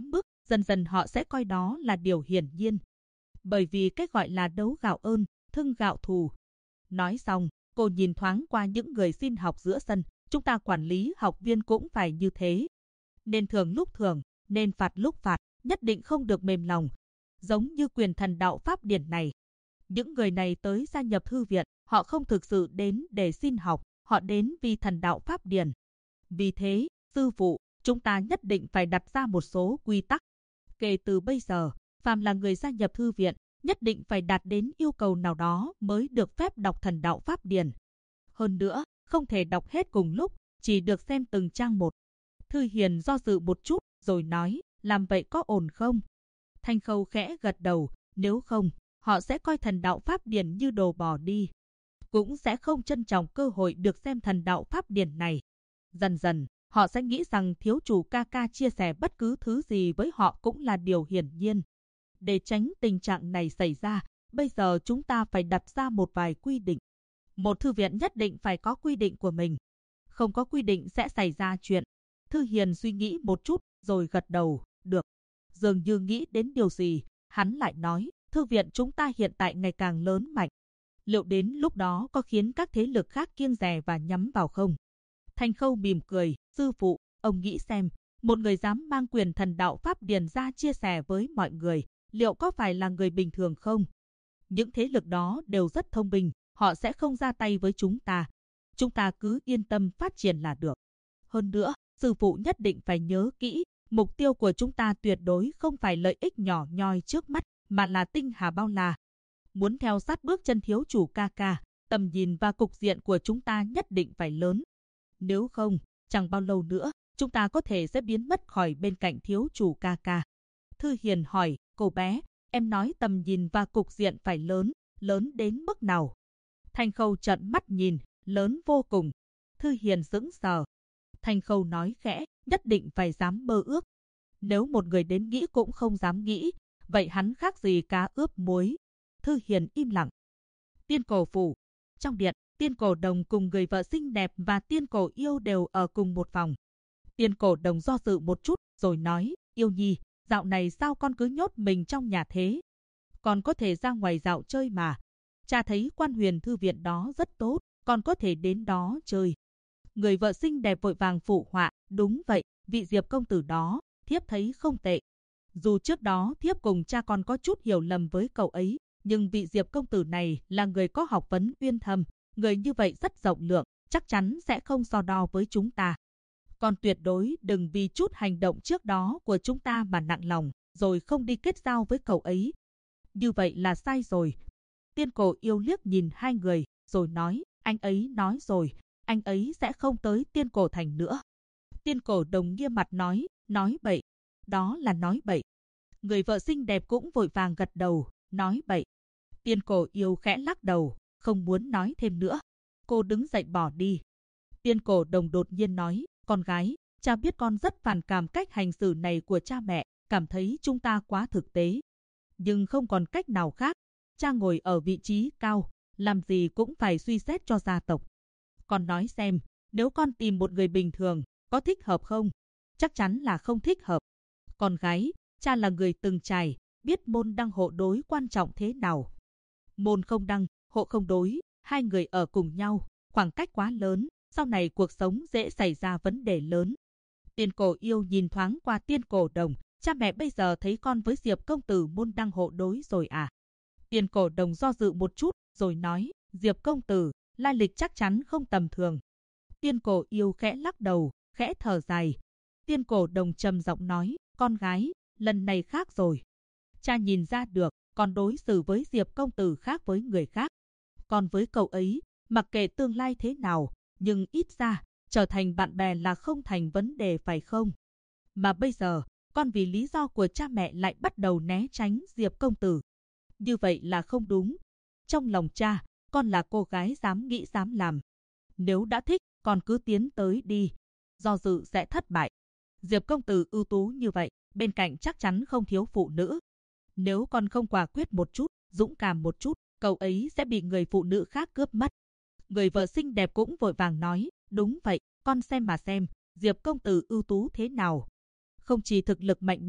dần dần họ sẽ coi đó là điều hiển nhiên. Bởi vì cái gọi là đấu gạo ơn, thưng gạo thù. Nói xong, cô nhìn thoáng qua những người xin học giữa sân. Chúng ta quản lý học viên cũng phải như thế. Nên thưởng lúc thưởng, nên phạt lúc phạt, nhất định không được mềm lòng. Giống như quyền thần đạo pháp điển này. Những người này tới gia nhập thư viện, họ không thực sự đến để xin học, họ đến vì thần đạo pháp điển. Vì thế, sư phụ, chúng ta nhất định phải đặt ra một số quy tắc. Kể từ bây giờ, phàm là người gia nhập thư viện, nhất định phải đạt đến yêu cầu nào đó mới được phép đọc thần đạo pháp điển. Hơn nữa, không thể đọc hết cùng lúc, chỉ được xem từng trang một. Thư Hiền do dự một chút, rồi nói, làm vậy có ổn không? Thanh Khâu khẽ gật đầu, nếu không, họ sẽ coi thần đạo pháp điển như đồ bỏ đi. Cũng sẽ không trân trọng cơ hội được xem thần đạo pháp điển này. Dần dần, họ sẽ nghĩ rằng thiếu chủ ca ca chia sẻ bất cứ thứ gì với họ cũng là điều hiển nhiên. Để tránh tình trạng này xảy ra, bây giờ chúng ta phải đặt ra một vài quy định. Một thư viện nhất định phải có quy định của mình. Không có quy định sẽ xảy ra chuyện. Thư Hiền suy nghĩ một chút, rồi gật đầu, được. Dường như nghĩ đến điều gì, hắn lại nói, thư viện chúng ta hiện tại ngày càng lớn mạnh. Liệu đến lúc đó có khiến các thế lực khác kiêng dè và nhắm vào không? Thanh Khâu mỉm cười, sư phụ, ông nghĩ xem, một người dám mang quyền thần đạo pháp điển ra chia sẻ với mọi người, liệu có phải là người bình thường không? Những thế lực đó đều rất thông minh, họ sẽ không ra tay với chúng ta. Chúng ta cứ yên tâm phát triển là được. Hơn nữa, sư phụ nhất định phải nhớ kỹ, mục tiêu của chúng ta tuyệt đối không phải lợi ích nhỏ nhoi trước mắt, mà là tinh hà bao la. Muốn theo sát bước chân thiếu chủ ca ca, tầm nhìn và cục diện của chúng ta nhất định phải lớn. Nếu không, chẳng bao lâu nữa, chúng ta có thể sẽ biến mất khỏi bên cạnh thiếu chủ ca ca. Thư Hiền hỏi, cô bé, em nói tầm nhìn và cục diện phải lớn, lớn đến mức nào? Thanh Khâu trợn mắt nhìn, lớn vô cùng. Thư Hiền sững sờ. Thanh Khâu nói khẽ, nhất định phải dám mơ ước. Nếu một người đến nghĩ cũng không dám nghĩ, vậy hắn khác gì cá ướp muối. Thư Hiền im lặng. Tiên Cổ phủ. Trong điện, Tiên Cổ Đồng cùng người vợ xinh đẹp và Tiên Cổ Yêu đều ở cùng một phòng. Tiên Cổ Đồng do dự một chút, rồi nói, Yêu Nhi, dạo này sao con cứ nhốt mình trong nhà thế? Con có thể ra ngoài dạo chơi mà. Cha thấy Quan Huyền thư viện đó rất tốt, con có thể đến đó chơi. Người vợ xinh đẹp vội vàng phụ họa, đúng vậy, vị Diệp công tử đó, thiếp thấy không tệ. Dù trước đó thiếp cùng cha con có chút hiểu lầm với cậu ấy, nhưng vị Diệp công tử này là người có học vấn uyên thâm, người như vậy rất rộng lượng, chắc chắn sẽ không so đo với chúng ta. Con tuyệt đối đừng vì chút hành động trước đó của chúng ta mà nặng lòng, rồi không đi kết giao với cậu ấy. Như vậy là sai rồi. Tiên Cổ Yêu liếc nhìn hai người, rồi nói, anh ấy nói rồi, anh ấy sẽ không tới Tiên Cổ Thành nữa. Tiên Cổ Đồng nghiêm mặt nói bậy. Đó là nói bậy. Người vợ xinh đẹp cũng vội vàng gật đầu, nói bậy. Tiên Cổ Yêu khẽ lắc đầu, không muốn nói thêm nữa. Cô đứng dậy bỏ đi. Tiên Cổ Đồng đột nhiên nói, con gái, cha biết con rất phản cảm cách hành xử này của cha mẹ, cảm thấy chúng ta quá thực tế. Nhưng không còn cách nào khác. Cha ngồi ở vị trí cao, làm gì cũng phải suy xét cho gia tộc. Con nói xem, nếu con tìm một người bình thường, có thích hợp không? Chắc chắn là không thích hợp. Con gái, cha là người từng trải, biết môn đăng hộ đối quan trọng thế nào. Môn không đăng, hộ không đối, hai người ở cùng nhau, khoảng cách quá lớn, sau này cuộc sống dễ xảy ra vấn đề lớn. Tiên Cổ Yêu nhìn thoáng qua Tiên Cổ Đồng, cha mẹ bây giờ thấy con với Diệp công tử môn đăng hộ đối rồi à? Tiên Cổ Đồng do dự một chút, rồi nói, Diệp công tử, lai lịch chắc chắn không tầm thường. Tiên Cổ Yêu khẽ lắc đầu, khẽ thở dài. Tiên Cổ Đồng trầm giọng nói, con gái, lần này khác rồi. Cha nhìn ra được, con đối xử với Diệp công tử khác với người khác. Còn với cậu ấy, mặc kệ tương lai thế nào, nhưng ít ra, trở thành bạn bè là không thành vấn đề phải không? Mà bây giờ, con vì lý do của cha mẹ lại bắt đầu né tránh Diệp công tử. Như vậy là không đúng. Trong lòng cha, con là cô gái dám nghĩ dám làm. Nếu đã thích, con cứ tiến tới đi. Do dự sẽ thất bại. Diệp công tử ưu tú như vậy, bên cạnh chắc chắn không thiếu phụ nữ. Nếu con không quả quyết một chút, dũng cảm một chút, cậu ấy sẽ bị người phụ nữ khác cướp mất. Người vợ xinh đẹp cũng vội vàng nói, đúng vậy, con xem mà xem, Diệp công tử ưu tú thế nào. Không chỉ thực lực mạnh mẽ,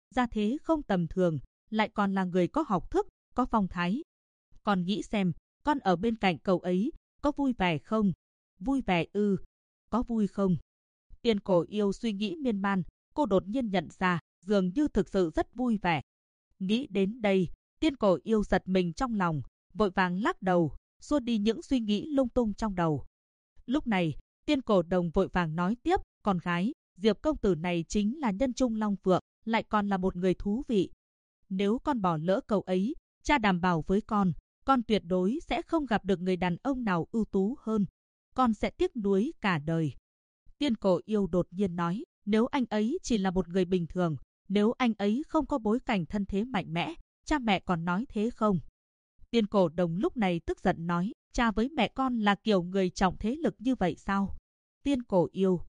gia thế không tầm thường, lại còn là người có học thức, có phong thái. Con nghĩ xem, con ở bên cạnh cậu ấy, có vui vẻ không? Vui vẻ ư? Có vui không? Tiên Cổ Yêu suy nghĩ miên man, cô đột nhiên nhận ra, dường như thực sự rất vui vẻ. Nghĩ đến đây, Tiên Cổ Yêu giật mình trong lòng, vội vàng lắc đầu, xua đi những suy nghĩ lung tung trong đầu. Lúc này, Tiên Cổ Đồng vội vàng nói tiếp, con gái, Diệp công tử này chính là nhân trung long phượng, lại còn là một người thú vị. Nếu con bỏ lỡ cậu ấy, cha đảm bảo với con tuyệt đối sẽ không gặp được người đàn ông nào ưu tú hơn. Con sẽ tiếc nuối cả đời. Tiên Cổ Yêu đột nhiên nói, nếu anh ấy chỉ là một người bình thường, nếu anh ấy không có bối cảnh thân thế mạnh mẽ, cha mẹ còn nói thế không? Tiên Cổ Đồng lúc này tức giận nói, cha với mẹ con là kiểu người trọng thế lực như vậy sao? Tiên Cổ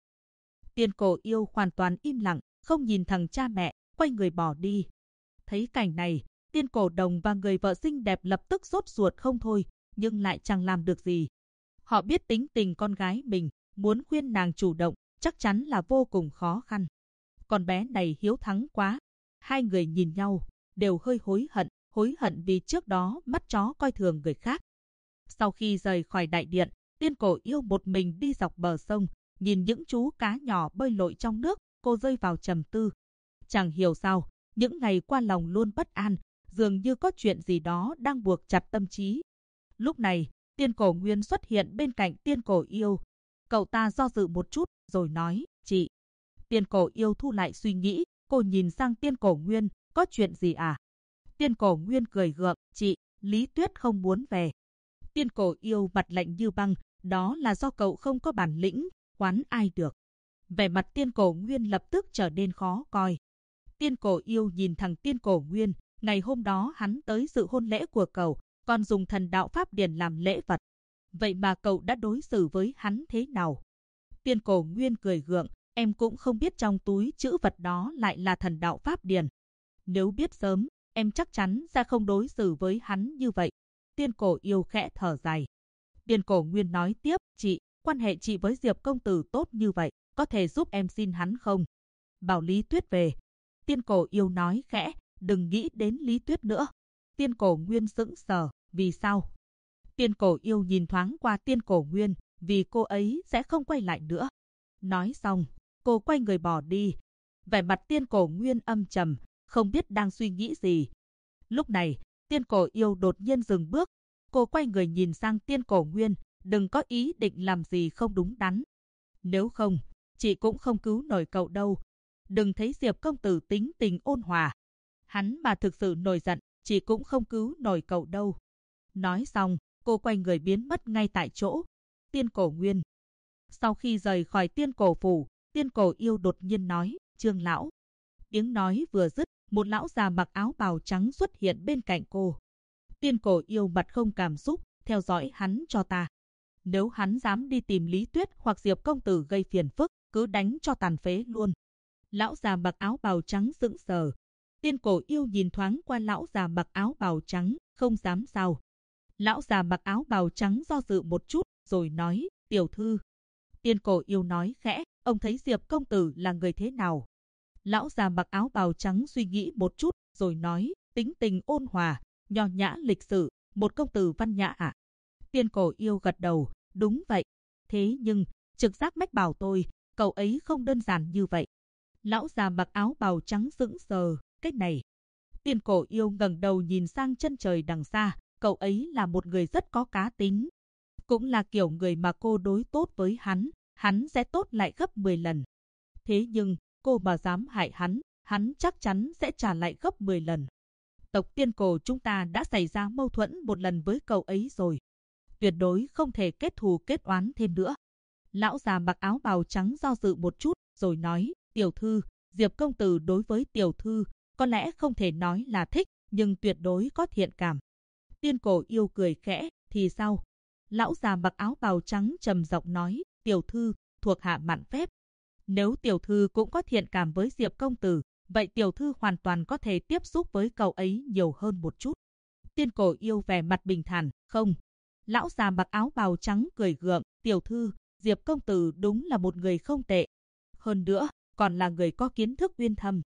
Yêu hoàn toàn im lặng, không nhìn thẳng cha mẹ, quay người bỏ đi. Thấy cảnh này, Tiên Cổ Đồng và người vợ xinh đẹp lập tức sốt ruột không thôi, nhưng lại chẳng làm được gì. Họ biết tính tình con gái mình, muốn khuyên nàng chủ động, chắc chắn là vô cùng khó khăn. Con bé này hiếu thắng quá. Hai người nhìn nhau, đều hơi hối hận vì trước đó mắt chó coi thường người khác. Sau khi rời khỏi đại điện, Tiên Cổ Yêu một mình đi dọc bờ sông, nhìn những chú cá nhỏ bơi lội trong nước, cô rơi vào trầm tư. Chẳng hiểu sao, những ngày qua lòng luôn bất an, dường như có chuyện gì đó đang buộc chặt tâm trí. Lúc này, Tiên Cổ Nguyên xuất hiện bên cạnh Tiên Cổ Yêu. Cậu ta do dự một chút, rồi nói, chị. Tiên Cổ Yêu thu lại suy nghĩ, cô nhìn sang Tiên Cổ Nguyên, có chuyện gì à? Tiên Cổ Nguyên cười gượng, chị, Lý Tuyết không muốn về. Tiên Cổ Yêu mặt lạnh như băng, đó là do cậu không có bản lĩnh, quán ai được. Vẻ mặt Tiên Cổ Nguyên lập tức trở nên khó coi. Tiên Cổ Yêu nhìn thằng Tiên Cổ Nguyên, ngày hôm đó hắn tới dự hôn lễ của cậu, còn dùng thần đạo pháp điển làm lễ vật. Vậy mà cậu đã đối xử với hắn thế nào? Tiên Cổ Nguyên cười gượng, em cũng không biết trong túi chữ vật đó lại là thần đạo pháp điển. Nếu biết sớm, em chắc chắn sẽ không đối xử với hắn như vậy. Tiên Cổ Yêu khẽ thở dài. Tiên Cổ Nguyên nói tiếp, chị, quan hệ chị với Diệp công tử tốt như vậy, có thể giúp em xin hắn không? Bảo Lý Tuyết về. Tiên Cổ Yêu nói khẽ, đừng nghĩ đến Lý Tuyết nữa. Tiên Cổ Nguyên sững sờ, vì sao? Tiên Cổ Yêu nhìn thoáng qua Tiên Cổ Nguyên, vì cô ấy sẽ không quay lại nữa. Nói xong, cô quay người bỏ đi. Vẻ mặt Tiên Cổ Nguyên âm trầm, không biết đang suy nghĩ gì. Lúc này, Tiên Cổ Yêu đột nhiên dừng bước. Cô quay người nhìn sang Tiên Cổ Nguyên, đừng có ý định làm gì không đúng đắn. Nếu không, chị cũng không cứu nổi cậu đâu. Đừng thấy Diệp công tử tính tình ôn hòa. Hắn mà thực sự nổi giận, chị cũng không cứu nổi cậu đâu. Nói xong, cô quay người biến mất ngay tại chỗ. Tiên Cổ Nguyên. Sau khi rời khỏi Tiên Cổ phủ, Tiên Cổ Yêu đột nhiên nói, Trương lão. Tiếng nói vừa dứt, một lão già mặc áo bào trắng xuất hiện bên cạnh cô. Tiên Cổ Yêu mặt không cảm xúc, theo dõi hắn cho ta. Nếu hắn dám đi tìm Lý Tuyết hoặc Diệp công tử gây phiền phức, cứ đánh cho tàn phế luôn. Lão già mặc áo bào trắng sững sờ. Tiên Cổ Yêu nhìn thoáng qua lão già mặc áo bào trắng, không dám sao. Lão già mặc áo bào trắng do dự một chút, rồi nói, tiểu thư. Tiên Cổ Yêu nói khẽ, ông thấy Diệp công tử là người thế nào? Lão già mặc áo bào trắng suy nghĩ một chút, rồi nói, tính tình ôn hòa, nho nhã lịch sự, một công tử văn nhã ạ. Tiên Cổ Yêu gật đầu, đúng vậy. Thế nhưng, trực giác mách bảo tôi, cậu ấy không đơn giản như vậy. Lão già mặc áo bào trắng sững sờ, cái này. Tiên Cổ Yêu ngẩng đầu nhìn sang chân trời đằng xa, cậu ấy là một người rất có cá tính. Cũng là kiểu người mà cô đối tốt với hắn sẽ tốt lại gấp 10 lần. Thế nhưng, cô mà dám hại hắn chắc chắn sẽ trả lại gấp 10 lần. Tộc Tiên Cổ chúng ta đã xảy ra mâu thuẫn một lần với cậu ấy rồi. Tuyệt đối không thể kết thù kết oán thêm nữa. Lão già mặc áo bào trắng do dự một chút, rồi nói, tiểu thư, Diệp công tử đối với tiểu thư, có lẽ không thể nói là thích, nhưng tuyệt đối có thiện cảm. Tiên Cổ Yêu cười khẽ, thì sao? Lão già mặc áo bào trắng trầm giọng nói, tiểu thư, thuộc hạ mạn phép. Nếu tiểu thư cũng có thiện cảm với Diệp công tử, vậy tiểu thư hoàn toàn có thể tiếp xúc với cậu ấy nhiều hơn một chút. Tiên Cổ Yêu vẻ mặt bình thản, không. Lão già mặc áo bào trắng cười gượng, tiểu thư, Diệp công tử đúng là một người không tệ. Hơn nữa, còn là người có kiến thức uyên thâm.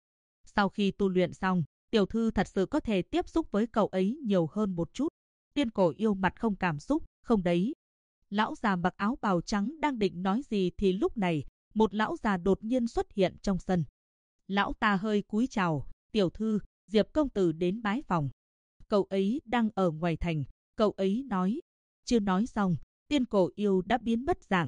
Sau khi tu luyện xong, tiểu thư thật sự có thể tiếp xúc với cậu ấy nhiều hơn một chút. Tiên Cổ Yêu mặt không cảm xúc, không đấy. Lão già mặc áo bào trắng đang định nói gì thì lúc này, một lão già đột nhiên xuất hiện trong sân. Lão ta hơi cúi chào, tiểu thư, Diệp công tử đến bái phòng. Cậu ấy đang ở ngoài thành, cậu ấy nói. Chưa nói xong, Tiên Cổ Yêu đã biến mất dạng.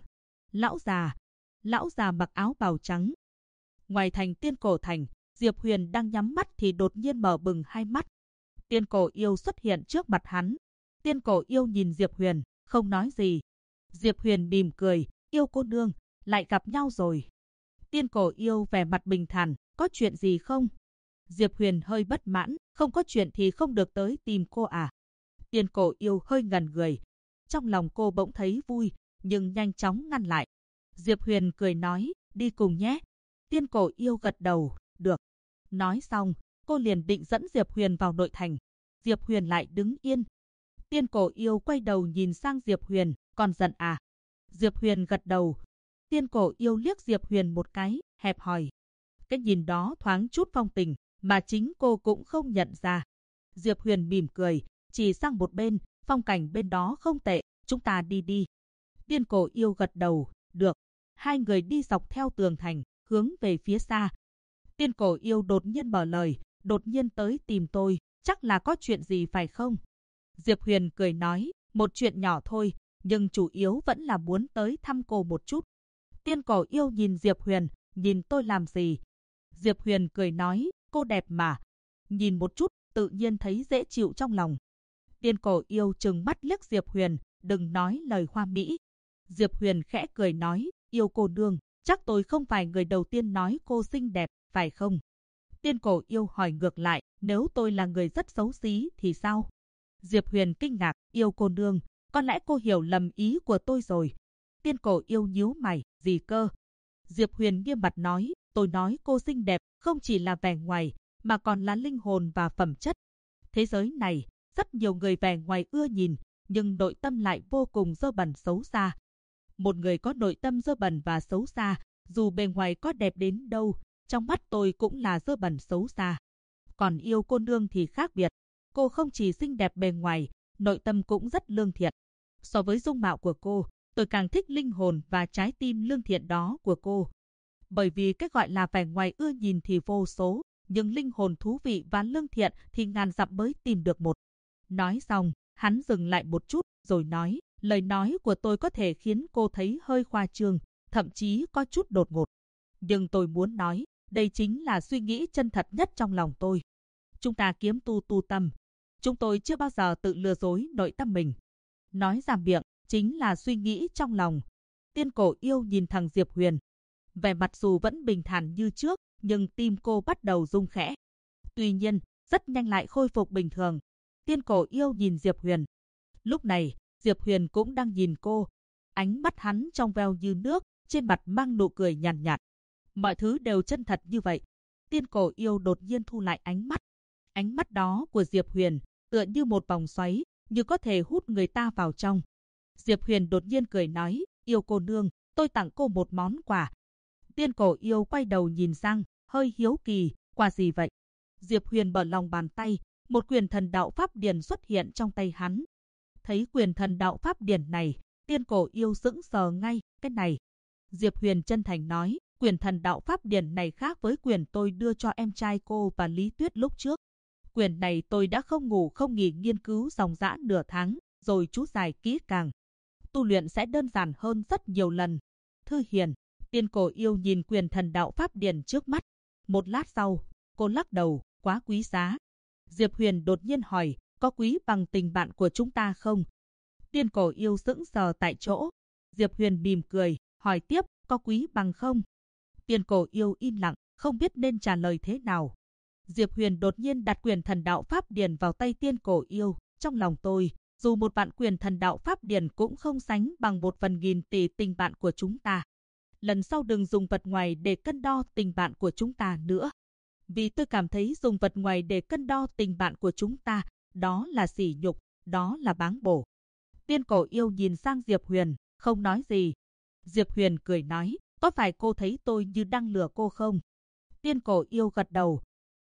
Lão già mặc áo bào trắng. Ngoài thành Tiên Cổ thành, Diệp Huyền đang nhắm mắt thì đột nhiên mở bừng hai mắt. Tiên Cổ Yêu xuất hiện trước mặt hắn. Tiên Cổ Yêu nhìn Diệp Huyền, không nói gì. Diệp Huyền mỉm cười, yêu cô nương, lại gặp nhau rồi. Tiên Cổ Yêu vẻ mặt bình thản, có chuyện gì không? Diệp Huyền hơi bất mãn, không có chuyện thì không được tới tìm cô à? Tiên Cổ Yêu hơi ngần người. Trong lòng cô bỗng thấy vui, nhưng nhanh chóng ngăn lại. Diệp Huyền cười nói, đi cùng nhé. Tiên Cổ Yêu gật đầu, được. Nói xong, cô liền định dẫn Diệp Huyền vào nội thành. Diệp Huyền lại đứng yên. Tiên Cổ Yêu quay đầu nhìn sang Diệp Huyền, còn giận à? Diệp Huyền gật đầu. Tiên Cổ Yêu liếc Diệp Huyền một cái, hẹp hòi. Cái nhìn đó thoáng chút phong tình, mà chính cô cũng không nhận ra. Diệp Huyền mỉm cười, chỉ sang một bên, phong cảnh bên đó không tệ, chúng ta đi đi. Tiên Cổ Yêu gật đầu, được. Hai người đi dọc theo tường thành, hướng về phía xa. Tiên Cổ Yêu đột nhiên mở lời, đột nhiên tới tìm tôi, chắc là có chuyện gì phải không? Diệp Huyền cười nói, một chuyện nhỏ thôi, nhưng chủ yếu vẫn là muốn tới thăm cô một chút. Tiên Cổ Yêu nhìn Diệp Huyền, nhìn tôi làm gì? Diệp Huyền cười nói, cô đẹp mà. Nhìn một chút, tự nhiên thấy dễ chịu trong lòng. Tiên Cổ Yêu trừng mắt liếc Diệp Huyền, đừng nói lời hoa mỹ. Diệp Huyền khẽ cười nói, yêu cô nương, chắc tôi không phải người đầu tiên nói cô xinh đẹp, phải không? Tiên Cổ Yêu hỏi ngược lại, nếu tôi là người rất xấu xí thì sao? Diệp Huyền kinh ngạc, yêu cô nương, có lẽ cô hiểu lầm ý của tôi rồi. Tiên Cổ Yêu nhíu mày, gì cơ? Diệp Huyền nghiêm mặt nói, tôi nói cô xinh đẹp, không chỉ là vẻ ngoài, mà còn là linh hồn và phẩm chất. Thế giới này, rất nhiều người vẻ ngoài ưa nhìn, nhưng nội tâm lại vô cùng dơ bẩn xấu xa. Một người có nội tâm dơ bẩn và xấu xa, dù bề ngoài có đẹp đến đâu, trong mắt tôi cũng là dơ bẩn xấu xa. Còn yêu cô nương thì khác biệt. Cô không chỉ xinh đẹp bề ngoài, nội tâm cũng rất lương thiện. So với dung mạo của cô, tôi càng thích linh hồn và trái tim lương thiện đó của cô. Bởi vì cái gọi là vẻ ngoài ưa nhìn thì vô số, nhưng linh hồn thú vị và lương thiện thì ngàn dặm mới tìm được một. Nói xong, hắn dừng lại một chút, rồi nói, lời nói của tôi có thể khiến cô thấy hơi khoa trương, thậm chí có chút đột ngột. Nhưng tôi muốn nói, đây chính là suy nghĩ chân thật nhất trong lòng tôi. Chúng ta kiếm tu tâm. Chúng tôi chưa bao giờ tự lừa dối nội tâm mình. Nói ra miệng, chính là suy nghĩ trong lòng. Tiên Cổ Yêu nhìn thằng Diệp Huyền. Vẻ mặt dù vẫn bình thản như trước, nhưng tim cô bắt đầu rung khẽ. Tuy nhiên, rất nhanh lại khôi phục bình thường. Tiên Cổ Yêu nhìn Diệp Huyền. Lúc này, Diệp Huyền cũng đang nhìn cô. Ánh mắt hắn trong veo như nước, trên mặt mang nụ cười nhàn nhạt. Mọi thứ đều chân thật như vậy. Tiên Cổ Yêu đột nhiên thu lại ánh mắt. Ánh mắt đó của Diệp Huyền tựa như một vòng xoáy, như có thể hút người ta vào trong. Diệp Huyền đột nhiên cười nói, yêu cô nương, tôi tặng cô một món quà. Tiên Cổ Yêu quay đầu nhìn sang, hơi hiếu kỳ, quà gì vậy? Diệp Huyền mở lòng bàn tay, một quyền thần đạo pháp điển xuất hiện trong tay hắn. Thấy quyền thần đạo pháp điển này, Tiên Cổ Yêu sững sờ ngay, cái này. Diệp Huyền chân thành nói, quyền thần đạo pháp điển này khác với quyền tôi đưa cho em trai cô và Lý Tuyết lúc trước. Quyền này tôi đã không ngủ không nghỉ nghiên cứu dòng dã nửa tháng, rồi chú giải kỹ càng. Tu luyện sẽ đơn giản hơn rất nhiều lần. Thư hiền, Tiên Cổ Yêu nhìn quyền thần đạo pháp điển trước mắt. Một lát sau, cô lắc đầu, quá quý giá. Diệp Huyền đột nhiên hỏi, có quý bằng tình bạn của chúng ta không? Tiên Cổ Yêu sững sờ tại chỗ. Diệp Huyền mỉm cười, hỏi tiếp, có quý bằng không? Tiên Cổ Yêu im lặng, không biết nên trả lời thế nào. Diệp Huyền đột nhiên đặt quyền thần đạo pháp điển vào tay Tiên Cổ Yêu. Trong lòng tôi, dù một vạn quyền thần đạo pháp điển cũng không sánh bằng 1/1000 tỷ tình bạn của chúng ta. Lần sau đừng dùng vật ngoài để cân đo tình bạn của chúng ta nữa. Vì tôi cảm thấy dùng vật ngoài để cân đo tình bạn của chúng ta, đó là sỉ nhục, đó là báng bổ. Tiên Cổ Yêu nhìn sang Diệp Huyền, không nói gì. Diệp Huyền cười nói, có phải cô thấy tôi như đang lừa cô không? Tiên Cổ Yêu gật đầu.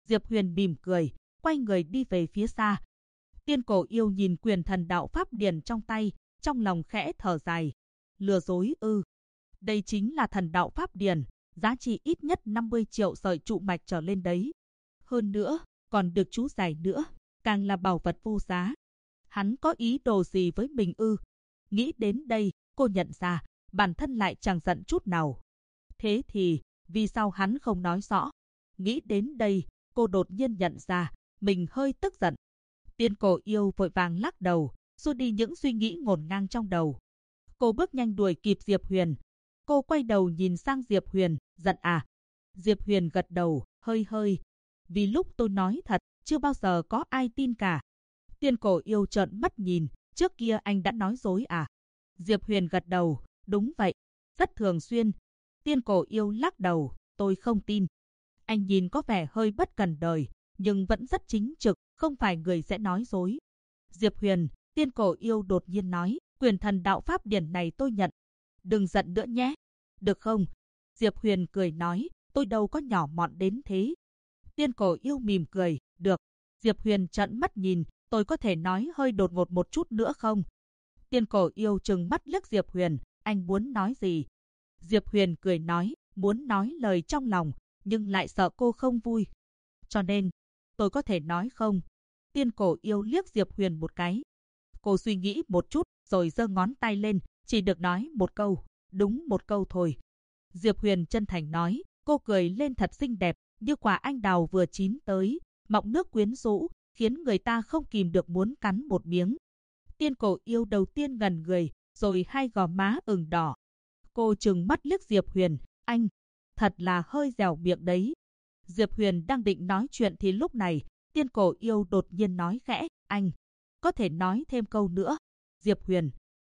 Diệp Huyền mỉm cười, quay người đi về phía xa. Tiên Cổ Yêu nhìn quyền thần đạo pháp điển trong tay, trong lòng khẽ thở dài. Lừa dối ư? Đây chính là thần đạo pháp điển, giá trị ít nhất 50 triệu sợi trụ mạch trở lên đấy. Hơn nữa, còn được chú giải nữa, càng là bảo vật vô giá. Hắn có ý đồ gì với mình ư? Nghĩ đến đây, cô nhận ra, bản thân lại chẳng giận chút nào. Thế thì, vì sao hắn không nói rõ? Nghĩ đến đây, cô đột nhiên nhận ra, mình hơi tức giận. Tiên Cổ Yêu vội vàng lắc đầu, xua đi những suy nghĩ ngổn ngang trong đầu. Cô bước nhanh đuổi kịp Diệp Huyền. Cô quay đầu nhìn sang Diệp Huyền, giận à? Diệp Huyền gật đầu, hơi. Vì lúc tôi nói thật, chưa bao giờ có ai tin cả. Tiên Cổ Yêu trợn mắt nhìn, trước kia anh đã nói dối à? Diệp Huyền gật đầu, đúng vậy, rất thường xuyên. Tiên Cổ Yêu lắc đầu, tôi không tin. Anh nhìn có vẻ hơi bất cần đời, nhưng vẫn rất chính trực, không phải người sẽ nói dối. Diệp Huyền, Tiên Cổ Yêu đột nhiên nói, quyền thần đạo pháp điển này tôi nhận. Đừng giận nữa nhé. Được không? Diệp Huyền cười nói, tôi đâu có nhỏ mọn đến thế. Tiên Cổ Yêu mỉm cười, được. Diệp Huyền trợn mắt nhìn, tôi có thể nói hơi đột ngột một chút nữa không? Tiên Cổ Yêu trừng mắt liếc Diệp Huyền, anh muốn nói gì? Diệp Huyền cười nói, muốn nói lời trong lòng, nhưng lại sợ cô không vui. Cho nên, tôi có thể nói không? Tiên Cổ Yêu liếc Diệp Huyền một cái. Cô suy nghĩ một chút, rồi giơ ngón tay lên, chỉ được nói một câu, đúng một câu thôi. Diệp Huyền chân thành nói, cô cười lên thật xinh đẹp, như quả anh đào vừa chín tới, mọng nước quyến rũ, khiến người ta không kìm được muốn cắn một miếng. Tiên Cổ Yêu đầu tiên ngẩn người, rồi hai gò má ửng đỏ. Cô trừng mắt liếc Diệp Huyền, anh, thật là hơi dẻo miệng đấy. Diệp Huyền đang định nói chuyện thì lúc này, Tiên Cổ Yêu đột nhiên nói khẽ, anh, có thể nói thêm câu nữa. Diệp Huyền,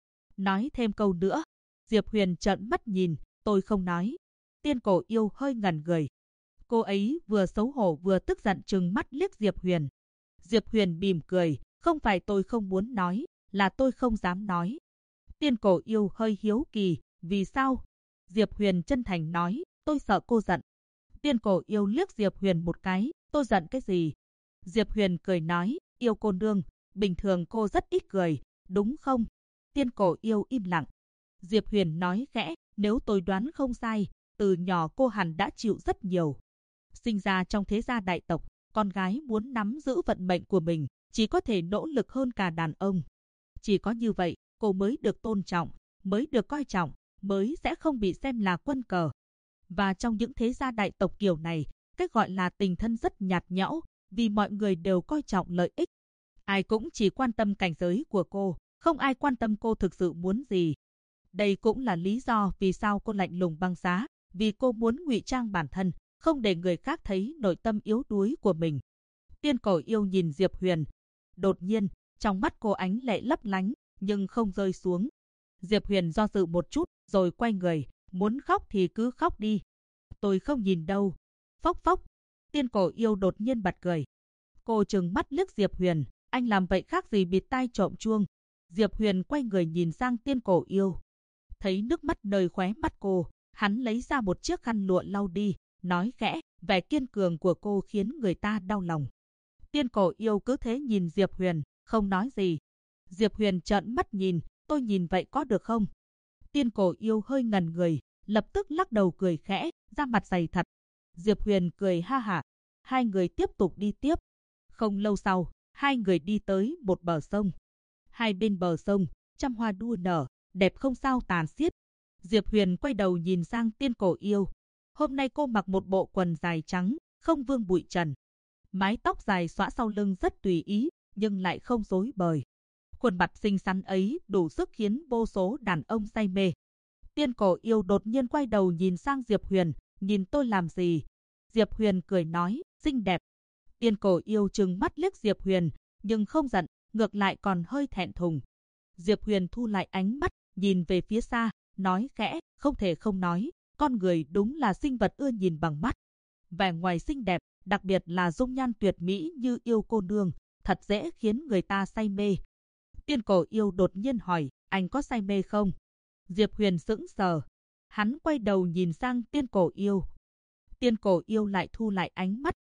nói thêm câu nữa. Diệp Huyền trợn mắt nhìn, tôi không nói. Tiên Cổ Yêu hơi ngẩn người. Cô ấy vừa xấu hổ vừa tức giận trừng mắt liếc Diệp Huyền. Diệp Huyền mỉm cười, không phải tôi không muốn nói, là tôi không dám nói. Tiên Cổ Yêu hơi hiếu kỳ, vì sao? Diệp Huyền chân thành nói, tôi sợ cô giận. Tiên Cổ Yêu liếc Diệp Huyền một cái, tôi giận cái gì? Diệp Huyền cười nói, Yêu cô nương, bình thường cô rất ít cười, đúng không? Tiên Cổ Yêu im lặng. Diệp Huyền nói khẽ, nếu tôi đoán không sai, từ nhỏ cô hẳn đã chịu rất nhiều. Sinh ra trong thế gia đại tộc, con gái muốn nắm giữ vận mệnh của mình, chỉ có thể nỗ lực hơn cả đàn ông. Chỉ có như vậy, cô mới được tôn trọng, mới được coi trọng, mới sẽ không bị xem là quân cờ. Và trong những thế gia đại tộc kiểu này, cái gọi là tình thân rất nhạt nhẽo, vì mọi người đều coi trọng lợi ích. Ai cũng chỉ quan tâm cảnh giới của cô, không ai quan tâm cô thực sự muốn gì. Đây cũng là lý do vì sao cô lạnh lùng băng giá, vì cô muốn ngụy trang bản thân, không để người khác thấy nội tâm yếu đuối của mình. Tiên Cổ Yêu nhìn Diệp Huyền. Đột nhiên, trong mắt cô ánh lệ lấp lánh, nhưng không rơi xuống. Diệp Huyền do dự một chút, rồi quay người, muốn khóc thì cứ khóc đi. Tôi không nhìn đâu. Phốc phốc. Tiên Cổ Yêu đột nhiên bật cười. Cô trừng mắt liếc Diệp Huyền, anh làm vậy khác gì bịt tai trộm chuông. Diệp Huyền quay người nhìn sang Tiên Cổ Yêu. Thấy nước mắt nơi khóe mắt cô, hắn lấy ra một chiếc khăn lụa lau đi, nói khẽ, vẻ kiên cường của cô khiến người ta đau lòng. Tiên Cổ Yêu cứ thế nhìn Diệp Huyền, không nói gì. Diệp Huyền trợn mắt nhìn, tôi nhìn vậy có được không? Tiên Cổ Yêu hơi ngẩn người, lập tức lắc đầu cười khẽ, da mặt dày thật. Diệp Huyền cười ha hả, hai người tiếp tục đi tiếp. Không lâu sau, hai người đi tới một bờ sông. Hai bên bờ sông, trăm hoa đua nở, đẹp không sao tàn xiết. Diệp Huyền quay đầu nhìn sang Tiên Cổ Yêu. Hôm nay cô mặc một bộ quần dài trắng, không vương bụi trần. Mái tóc dài xõa sau lưng rất tùy ý, nhưng lại không rối bời. Khuôn mặt xinh xắn ấy đủ sức khiến vô số đàn ông say mê. Tiên Cổ Yêu đột nhiên quay đầu nhìn sang Diệp Huyền, nhìn tôi làm gì? Diệp Huyền cười nói, xinh đẹp. Tiên Cổ Yêu trừng mắt liếc Diệp Huyền, nhưng không giận, ngược lại còn hơi thẹn thùng. Diệp Huyền thu lại ánh mắt, nhìn về phía xa, nói khẽ, không thể không nói, con người đúng là sinh vật ưa nhìn bằng mắt. Vẻ ngoài xinh đẹp, đặc biệt là dung nhan tuyệt mỹ như Yêu cô nương, thật dễ khiến người ta say mê. Tiên Cổ Yêu đột nhiên hỏi, anh có say mê không? Diệp Huyền sững sờ. Hắn quay đầu nhìn sang Tiên Cổ Yêu. Tiên Cổ Yêu lại thu lại ánh mắt,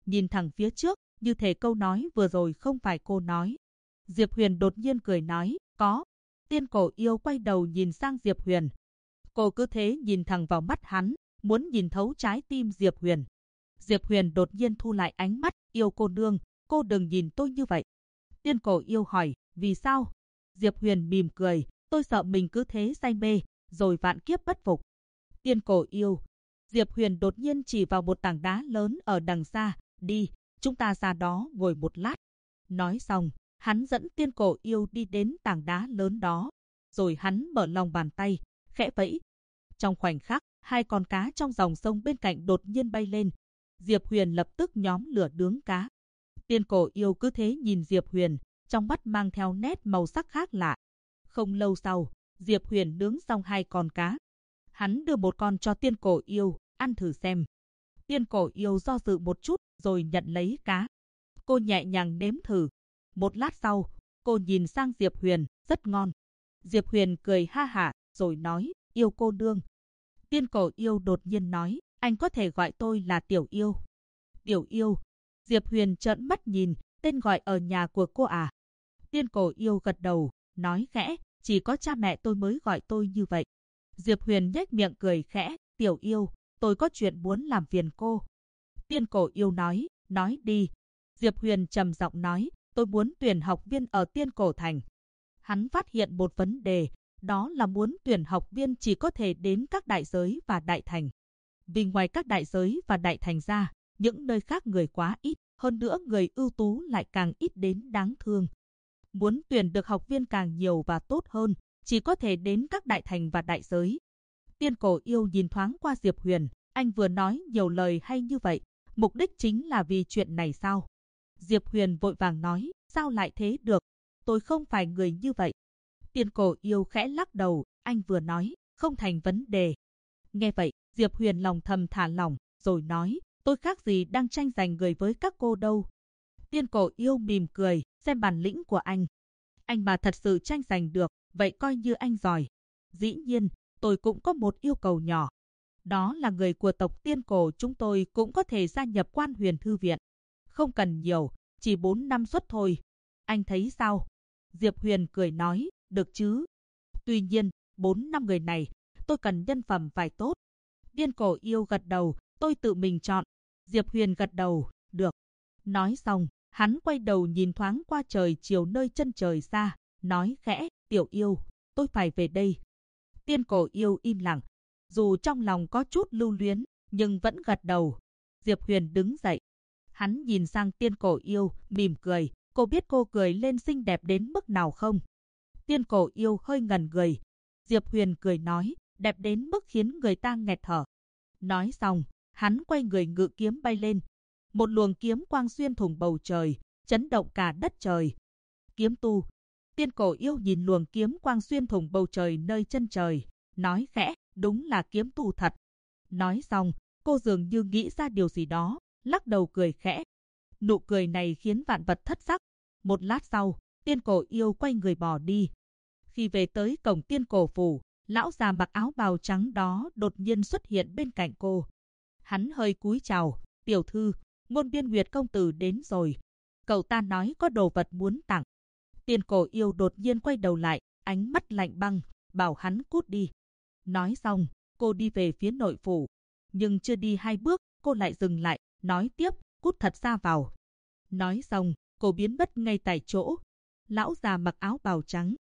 nhìn thẳng phía trước, như thể câu nói vừa rồi không phải cô nói. Diệp Huyền đột nhiên cười nói, có. Tiên Cổ Yêu quay đầu nhìn sang Diệp Huyền. Cô cứ thế nhìn thẳng vào mắt hắn, muốn nhìn thấu trái tim Diệp Huyền. Diệp Huyền đột nhiên thu lại ánh mắt, Yêu cô nương, cô đừng nhìn tôi như vậy. Tiên Cổ Yêu hỏi, vì sao? Diệp Huyền mỉm cười, tôi sợ mình cứ thế say mê, rồi vạn kiếp bất phục. Tiên Cổ Yêu. Diệp Huyền đột nhiên chỉ vào một tảng đá lớn ở đằng xa, đi, chúng ta ra đó ngồi một lát. Nói xong, hắn dẫn Tiên Cổ Yêu đi đến tảng đá lớn đó, rồi hắn mở lòng bàn tay, khẽ vẫy. Trong khoảnh khắc, hai con cá trong dòng sông bên cạnh đột nhiên bay lên. Diệp Huyền lập tức nhóm lửa nướng cá. Tiên Cổ Yêu cứ thế nhìn Diệp Huyền, trong mắt mang theo nét màu sắc khác lạ. Không lâu sau, Diệp Huyền nướng xong hai con cá. Hắn đưa một con cho Tiên Cổ Yêu, ăn thử xem. Tiên Cổ Yêu do dự một chút, rồi nhận lấy cá. Cô nhẹ nhàng nếm thử. Một lát sau, cô nhìn sang Diệp Huyền, rất ngon. Diệp Huyền cười ha hả, rồi nói, Yêu cô nương. Tiên Cổ Yêu đột nhiên nói, anh có thể gọi tôi là Tiểu Yêu. Tiểu Yêu. Diệp Huyền trợn mắt nhìn, tên gọi ở nhà của cô à? Tiên Cổ Yêu gật đầu, nói khẽ, chỉ có cha mẹ tôi mới gọi tôi như vậy. Diệp Huyền nhếch miệng cười khẽ, Tiểu Yêu, tôi có chuyện muốn làm phiền cô. Tiên Cổ Yêu nói đi. Diệp Huyền trầm giọng nói, tôi muốn tuyển học viên ở Tiên Cổ Thành. Hắn phát hiện một vấn đề, đó là muốn tuyển học viên chỉ có thể đến các đại giới và đại thành. Vì ngoài các đại giới và đại thành ra, những nơi khác người quá ít, hơn nữa người ưu tú lại càng ít đến đáng thương. Muốn tuyển được học viên càng nhiều và tốt hơn, chỉ có thể đến các đại thành và đại giới. Tiên Cổ Yêu nhìn thoáng qua Diệp Huyền, anh vừa nói nhiều lời hay như vậy, mục đích chính là vì chuyện này sao? Diệp Huyền vội vàng nói, sao lại thế được? Tôi không phải người như vậy. Tiên Cổ Yêu khẽ lắc đầu, anh vừa nói, không thành vấn đề. Nghe vậy, Diệp Huyền lòng thầm thả lỏng, rồi nói, tôi khác gì đang tranh giành người với các cô đâu. Tiên Cổ Yêu mỉm cười, xem bản lĩnh của anh. Anh mà thật sự tranh giành được, vậy coi như anh giỏi. Dĩ nhiên, tôi cũng có một yêu cầu nhỏ. Đó là người của tộc Tiên Cổ chúng tôi cũng có thể gia nhập Quan Huyền Thư Viện. Không cần nhiều, chỉ 4 năm suất thôi. Anh thấy sao? Diệp Huyền cười nói, được chứ. Tuy nhiên, 4 năm người này, tôi cần nhân phẩm phải tốt. Tiên Cổ Yêu gật đầu, tôi tự mình chọn. Diệp Huyền gật đầu, được. Nói xong, hắn quay đầu nhìn thoáng qua trời chiều nơi chân trời xa, nói khẽ, Tiểu Yêu, tôi phải về đây. Tiên Cổ Yêu im lặng, dù trong lòng có chút lưu luyến, nhưng vẫn gật đầu. Diệp Huyền đứng dậy. Hắn nhìn sang Tiên Cổ Yêu, mỉm cười, cô biết cô cười lên xinh đẹp đến mức nào không? Tiên Cổ Yêu hơi ngẩn người. Diệp Huyền cười nói, đẹp đến mức khiến người ta nghẹt thở. Nói xong, hắn quay người ngự kiếm bay lên. Một luồng kiếm quang xuyên thủng bầu trời, chấn động cả đất trời. Kiếm tu. Tiên Cổ Yêu nhìn luồng kiếm quang xuyên thủng bầu trời nơi chân trời, nói khẽ, đúng là kiếm tu thật. Nói xong, cô dường như nghĩ ra điều gì đó, lắc đầu cười khẽ. Nụ cười này khiến vạn vật thất sắc. Một lát sau, Tiên Cổ Yêu quay người bỏ đi. Khi về tới cổng Tiên Cổ phủ, lão già mặc áo bào trắng đó đột nhiên xuất hiện bên cạnh cô. Hắn hơi cúi chào, tiểu thư, Ngôn Biên Nguyệt công tử đến rồi. Cậu ta nói có đồ vật muốn tặng. Tiên Cổ Yêu đột nhiên quay đầu lại, ánh mắt lạnh băng, bảo hắn cút đi. Nói xong, cô đi về phía nội phủ. Nhưng chưa đi 2 bước, cô lại dừng lại, nói tiếp, cút thật xa vào. Nói xong, cô biến mất ngay tại chỗ. Lão già mặc áo bào trắng